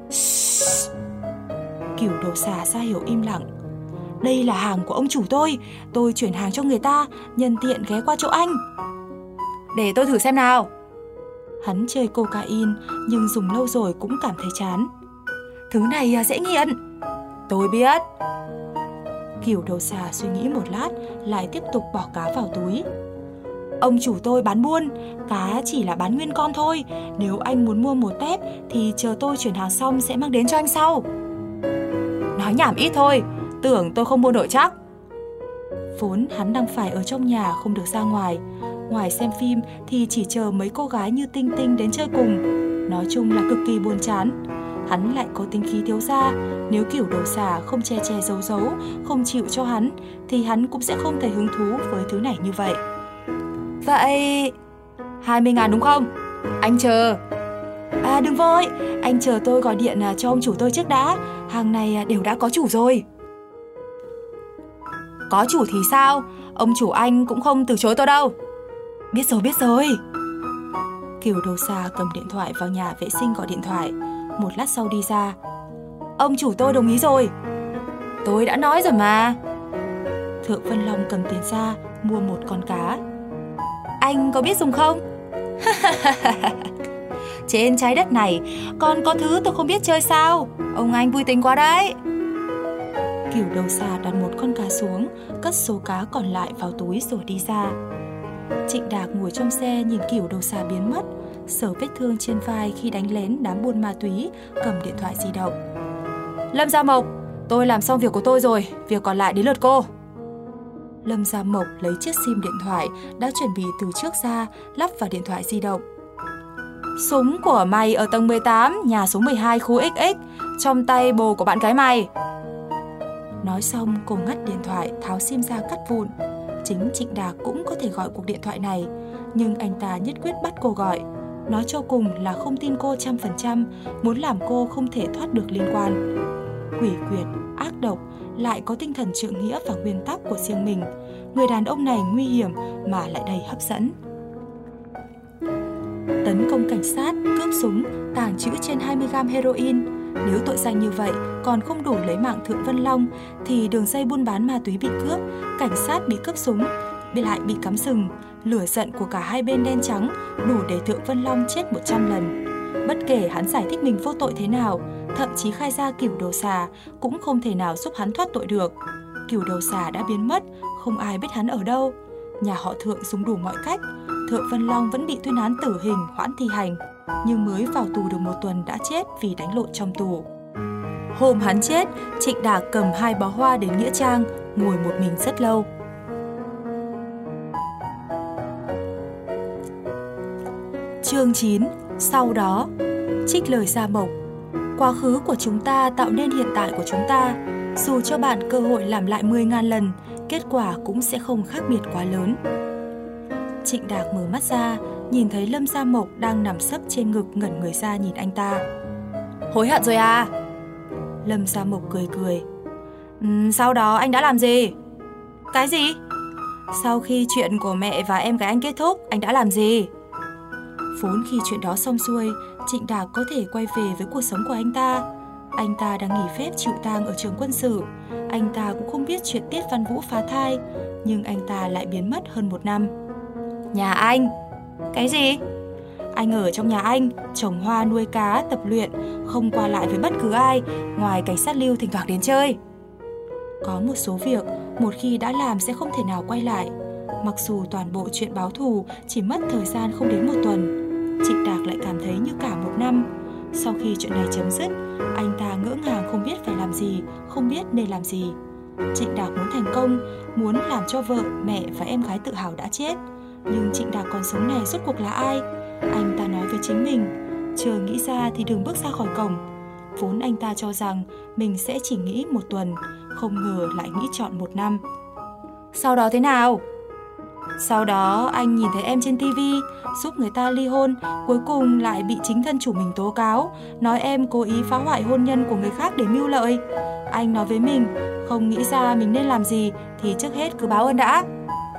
Kiều Đầu Xà ra hiểu im lặng. Đây là hàng của ông chủ tôi chuyển hàng cho người ta, nhân tiện ghé qua chỗ anh. Để tôi thử xem nào. Hắn chơi cocaine nhưng dùng lâu rồi cũng cảm thấy chán. Thứ này dễ nghiện. Tôi biết. Kiều Đầu Xà suy nghĩ một lát, lại tiếp tục bỏ cá vào túi. Ông chủ tôi bán buôn, cá chỉ là bán nguyên con thôi. Nếu anh muốn mua một tép thì chờ tôi chuyển hàng xong sẽ mang đến cho anh sau. Nói nhảm ít thôi, tưởng tôi không mua nổi chắc. Vốn hắn đang phải ở trong nhà không được ra ngoài. Ngoài xem phim thì chỉ chờ mấy cô gái như Tinh Tinh đến chơi cùng. Nói chung là cực kỳ buồn chán. Hắn lại có tính khí thiếu gia. Nếu Kiều Đầu Xà không che giấu, không chịu cho hắn, thì hắn cũng sẽ không thấy hứng thú với thứ này như vậy. Vậy 20.000 đúng không? Anh chờ. Đừng vội, anh chờ tôi gọi điện cho ông chủ tôi trước đã. Hàng này đều đã có chủ rồi. Có chủ thì sao, ông chủ anh cũng không từ chối tôi đâu. Biết rồi. Kiều Đầu Xà cầm điện thoại vào nhà vệ sinh gọi điện thoại. Một lát sau đi ra. Ông chủ tôi đồng ý rồi. Tôi đã nói rồi mà. Thượng Vân Long cầm tiền ra mua một con cá. Anh có biết dùng không? Trên trái đất này còn có thứ tôi không biết chơi sao? Ông anh vui tính quá đấy. Kiều Đầu Xà đặt một con cá xuống, cất số cá còn lại vào túi rồi đi ra. Trịnh Đạc ngồi trong xe nhìn Kiều Đầu Xà biến mất, sờ vết thương trên vai khi đánh lén đám buôn ma túy, cầm điện thoại di động. Lâm Gia Mộc, tôi làm xong việc của tôi rồi, việc còn lại đến lượt cô. Lâm Gia Mộc lấy chiếc sim điện thoại đã chuẩn bị từ trước ra, lắp vào điện thoại di động. Súng của mày ở tầng 18, nhà số 12 khu XX, trong tay bồ của bạn gái mày. Nói xong cô ngắt điện thoại, tháo sim ra cắt vụn. Chính Trịnh Đạc cũng có thể gọi cuộc điện thoại này, nhưng anh ta nhất quyết bắt cô gọi. Nói cho cùng là không tin cô 100%, muốn làm cô không thể thoát được liên quan. Quỷ quyệt, ác độc, lại có tinh thần trượng nghĩa và nguyên tắc của riêng mình. Người đàn ông này nguy hiểm mà lại đầy hấp dẫn. Tấn công cảnh sát, cướp súng, tàng trữ trên 20g heroin. Nếu tội danh như vậy còn không đủ lấy mạng Thượng Vân Long, thì đường dây buôn bán ma túy bị cướp, cảnh sát bị cướp súng, lại bị cắm sừng. Lửa giận của cả hai bên đen trắng đủ để Thượng Vân Long chết 100 lần. Bất kể hắn giải thích mình vô tội thế nào, thậm chí khai ra Kiều Đầu Xà, cũng không thể nào giúp hắn thoát tội được. Kiều Đầu Xà đã biến mất, không ai biết hắn ở đâu. Nhà họ Thượng dùng đủ mọi cách, Thượng Vân Long vẫn bị tuyên án tử hình, hoãn thi hành, nhưng mới vào tù được 1 tuần đã chết vì đánh lộn trong tù. Hôm hắn chết, Trịnh Đạc cầm 2 bó hoa đến nghĩa trang, ngồi một mình rất lâu. Chương 9. Sau đó. Trích lời Gia Mộc. Quá khứ của chúng ta tạo nên hiện tại của chúng ta. Dù cho bạn cơ hội làm lại 10.000 lần, kết quả cũng sẽ không khác biệt quá lớn. Trịnh Đạc mở mắt ra, nhìn thấy Lâm Gia Mộc đang nằm sấp trên ngực, ngẩn người ra nhìn anh ta. Hối hận rồi à? Lâm Gia Mộc cười cười. Sau đó anh đã làm gì? Cái gì? Sau khi chuyện của mẹ và em gái anh kết thúc, anh đã làm gì? Vốn khi chuyện đó xong xuôi, Trịnh Đạc có thể quay về với cuộc sống của anh ta. Anh ta đang nghỉ phép chịu tang ở trường quân sự. Anh ta cũng không biết chuyện Tiết Văn Vũ phá thai, nhưng anh ta lại biến mất hơn 1 năm. Nhà anh? Cái gì? Anh ở trong nhà anh, trồng hoa, nuôi cá, tập luyện, không qua lại với bất cứ ai, ngoài cảnh sát lưu thỉnh thoảng đến chơi. Có một số việc, một khi đã làm sẽ không thể nào quay lại. Mặc dù toàn bộ chuyện báo thù chỉ mất thời gian không đến 1 tuần, Trịnh Đạc lại cảm thấy như cả 1 năm. Sau khi chuyện này chấm dứt, anh ta ngỡ ngàng không biết phải làm gì, không biết nên làm gì. Trịnh Đạc muốn thành công, muốn làm cho vợ, mẹ và em gái tự hào đã chết. Nhưng Trịnh Đạc còn sống này rốt cuộc là ai? Anh ta nói với chính mình, chờ nghĩ ra thì đừng bước ra khỏi cổng. Vốn anh ta cho rằng mình sẽ chỉ nghĩ 1 tuần, không ngờ lại nghĩ trọn 1 năm. Sau đó thế nào? Sau đó anh nhìn thấy em trên TV, giúp người ta ly hôn, cuối cùng lại bị chính thân chủ mình tố cáo, nói em cố ý phá hoại hôn nhân của người khác để mưu lợi. Anh nói với mình, không nghĩ ra mình nên làm gì thì trước hết cứ báo ơn đã.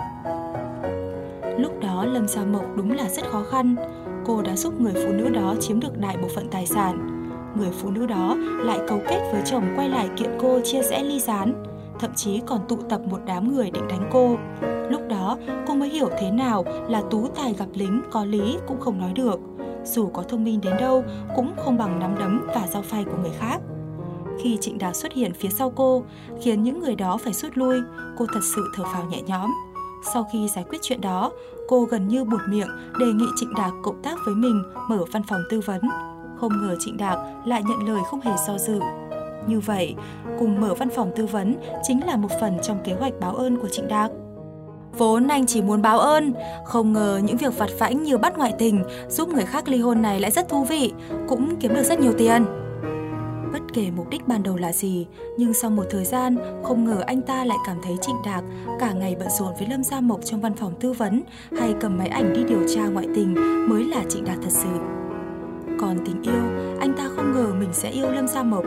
Lúc đó Lâm Gia Mộc đúng là rất khó khăn. Cô đã giúp người phụ nữ đó chiếm được đại bộ phận tài sản. Người phụ nữ đó lại cấu kết với chồng quay lại kiện cô chia rẽ ly gián, thậm chí còn tụ tập một đám người định đánh cô. Lúc đó cô mới hiểu thế nào là tú tài gặp lính, có lý cũng không nói được. Dù có thông minh đến đâu cũng không bằng nắm đấm và dao phay của người khác. Khi Trịnh Đạc xuất hiện phía sau cô, khiến những người đó phải rút lui, cô thật sự thở phào nhẹ nhõm. Sau khi giải quyết chuyện đó, cô gần như buột miệng đề nghị Trịnh Đạc cộng tác với mình mở văn phòng tư vấn. Không ngờ Trịnh Đạc lại nhận lời không hề do dự. Như vậy, cùng mở văn phòng tư vấn chính là một phần trong kế hoạch báo ơn của Trịnh Đạc. Vốn anh chỉ muốn báo ơn, không ngờ những việc vặt vãnh như bắt ngoại tình, giúp người khác ly hôn này lại rất thú vị, cũng kiếm được rất nhiều tiền. Bất kể mục đích ban đầu là gì, nhưng sau một thời gian, không ngờ anh ta lại cảm thấy Trịnh Đạc cả ngày bận rộn với Lâm Gia Mộc trong văn phòng tư vấn hay cầm máy ảnh đi điều tra ngoại tình mới là Trịnh Đạc thật sự. Còn tình yêu, anh ta không ngờ mình sẽ yêu Lâm Gia Mộc.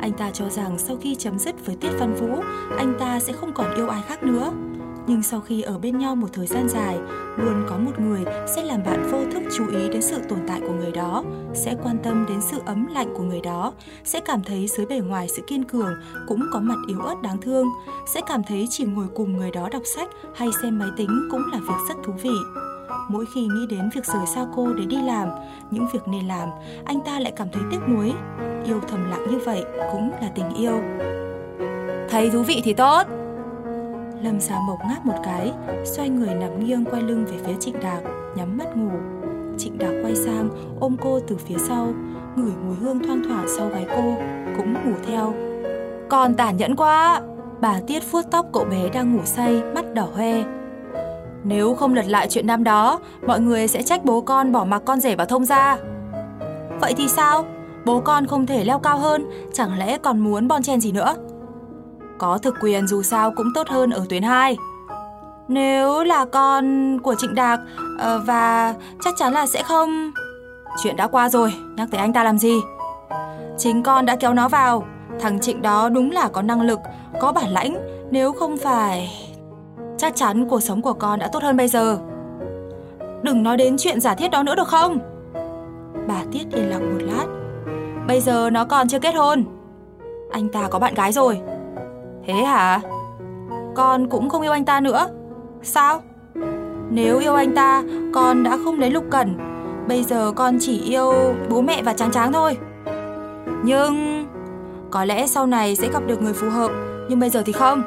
Anh ta cho rằng sau khi chấm dứt với Tiết Văn Vũ, anh ta sẽ không còn yêu ai khác nữa. Nhưng sau khi ở bên nhau một thời gian dài, luôn có một người sẽ làm bạn vô thức chú ý đến sự tồn tại của người đó, sẽ quan tâm đến sự ấm lạnh của người đó, sẽ cảm thấy dưới bề ngoài sự kiên cường cũng có mặt yếu ớt đáng thương, sẽ cảm thấy chỉ ngồi cùng người đó đọc sách hay xem máy tính cũng là việc rất thú vị. Mỗi khi nghĩ đến việc rời xa cô để đi làm, những việc nên làm, anh ta lại cảm thấy tiếc nuối. Yêu thầm lặng như vậy cũng là tình yêu. Thấy thú vị thì tốt. Lâm Gia Mộc ngáp một cái, xoay người nằm nghiêng quay lưng về phía Trịnh Đạc, nhắm mắt ngủ. Trịnh Đạc quay sang ôm cô từ phía sau, ngửi mùi hương thoang thoảng sau gáy cô, cũng ngủ theo. Con tàn nhẫn quá. Bà Tiết vuốt tóc cậu bé đang ngủ say, mắt đỏ hoe. Nếu không lật lại chuyện năm đó, mọi người sẽ trách bố con bỏ mặc con rể vào Thông gia. Vậy thì sao? Bố con không thể leo cao hơn, chẳng lẽ còn muốn bon chen gì nữa? Có thực quyền dù sao cũng tốt hơn ở tuyến 2. Nếu là con của Trịnh Đạc và chắc chắn là sẽ không... Chuyện đã qua rồi, nhắc tới anh ta làm gì? Chính con đã kéo nó vào. Thằng Trịnh đó đúng là có năng lực, có bản lãnh. Nếu không phải... chắc chắn cuộc sống của con đã tốt hơn bây giờ. Đừng nói đến chuyện giả thiết đó nữa được không? Bà Tiết yên lặng một lát. Bây giờ nó còn chưa kết hôn. Anh ta có bạn gái rồi. Thế hả? Con cũng không yêu anh ta nữa. Sao? Nếu yêu anh ta, con đã không lấy Lục Cẩn. Bây giờ con chỉ yêu bố mẹ và Tráng Tráng thôi. Nhưng... có lẽ sau này sẽ gặp được người phù hợp, nhưng bây giờ thì không.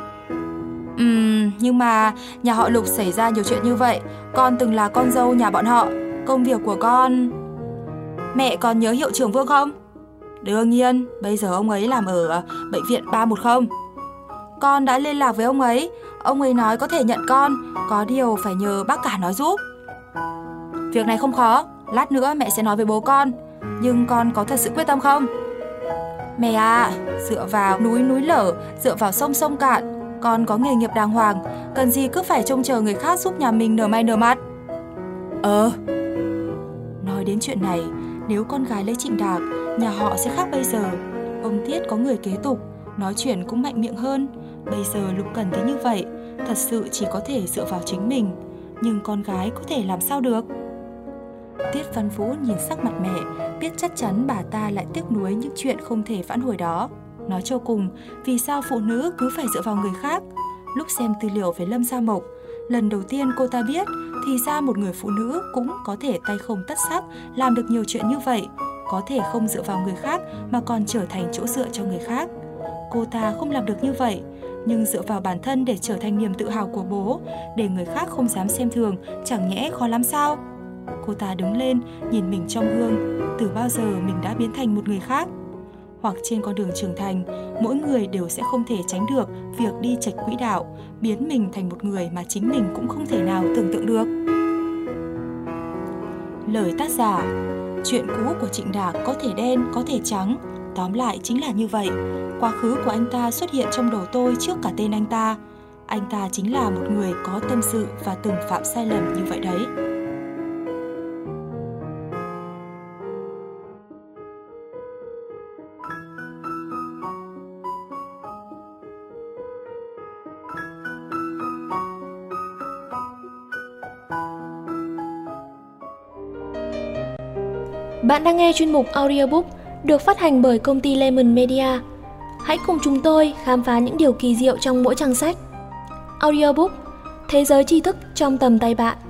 Nhưng mà nhà họ Lục xảy ra nhiều chuyện như vậy. Con từng là con dâu nhà bọn họ. Công việc của con... Mẹ còn nhớ hiệu trưởng Vương không? Đương nhiên, bây giờ ông ấy làm ở bệnh viện 310. Con đã liên lạc với ông ấy nói có thể nhận con, có điều phải nhờ bác cả nói giúp. Việc này không khó, lát nữa mẹ sẽ nói với bố con. Nhưng con có thật sự quyết tâm không? Mẹ à, dựa vào núi lở, dựa vào sông cạn. Con có nghề nghiệp đàng hoàng, cần gì cứ phải trông chờ người khác giúp nhà mình nở mày nở mặt. Nói đến chuyện này, nếu con gái lấy Trịnh Đạc, nhà họ sẽ khác bây giờ. Ông Tiết có người kế tục, nói chuyện cũng mạnh miệng hơn. Bây giờ Lục Cẩn thấy như vậy, thật sự chỉ có thể dựa vào chính mình. Nhưng con gái có thể làm sao được? Tiết Văn Vũ nhìn sắc mặt mẹ, biết chắc chắn bà ta lại tiếc nuối những chuyện không thể vãn hồi đó. Nói cho cùng, vì sao phụ nữ cứ phải dựa vào người khác? Lúc xem tư liệu về Lâm Gia Mộc, lần đầu tiên cô ta biết thì ra một người phụ nữ cũng có thể tay không tất sắc làm được nhiều chuyện như vậy. Có thể không dựa vào người khác mà còn trở thành chỗ dựa cho người khác. Cô ta không làm được như vậy, nhưng dựa vào bản thân để trở thành niềm tự hào của bố, để người khác không dám xem thường, chẳng nhẽ khó lắm sao? Cô ta đứng lên, nhìn mình trong gương, từ bao giờ mình đã biến thành một người khác? Hoặc trên con đường trưởng thành, mỗi người đều sẽ không thể tránh được việc đi chệch quỹ đạo, biến mình thành một người mà chính mình cũng không thể nào tưởng tượng được. Lời tác giả: chuyện cũ của Trịnh Đạc có thể đen, có thể trắng. Tóm lại chính là như vậy. Quá khứ của anh ta xuất hiện trong đầu tôi trước cả tên anh ta. Anh ta chính là một người có tâm sự và từng phạm sai lầm như vậy đấy. Bạn đang nghe chuyên mục audiobook được phát hành bởi công ty Lemon Media. Hãy cùng chúng tôi khám phá những điều kỳ diệu trong mỗi trang sách. Audiobook, thế giới tri thức trong tầm tay bạn.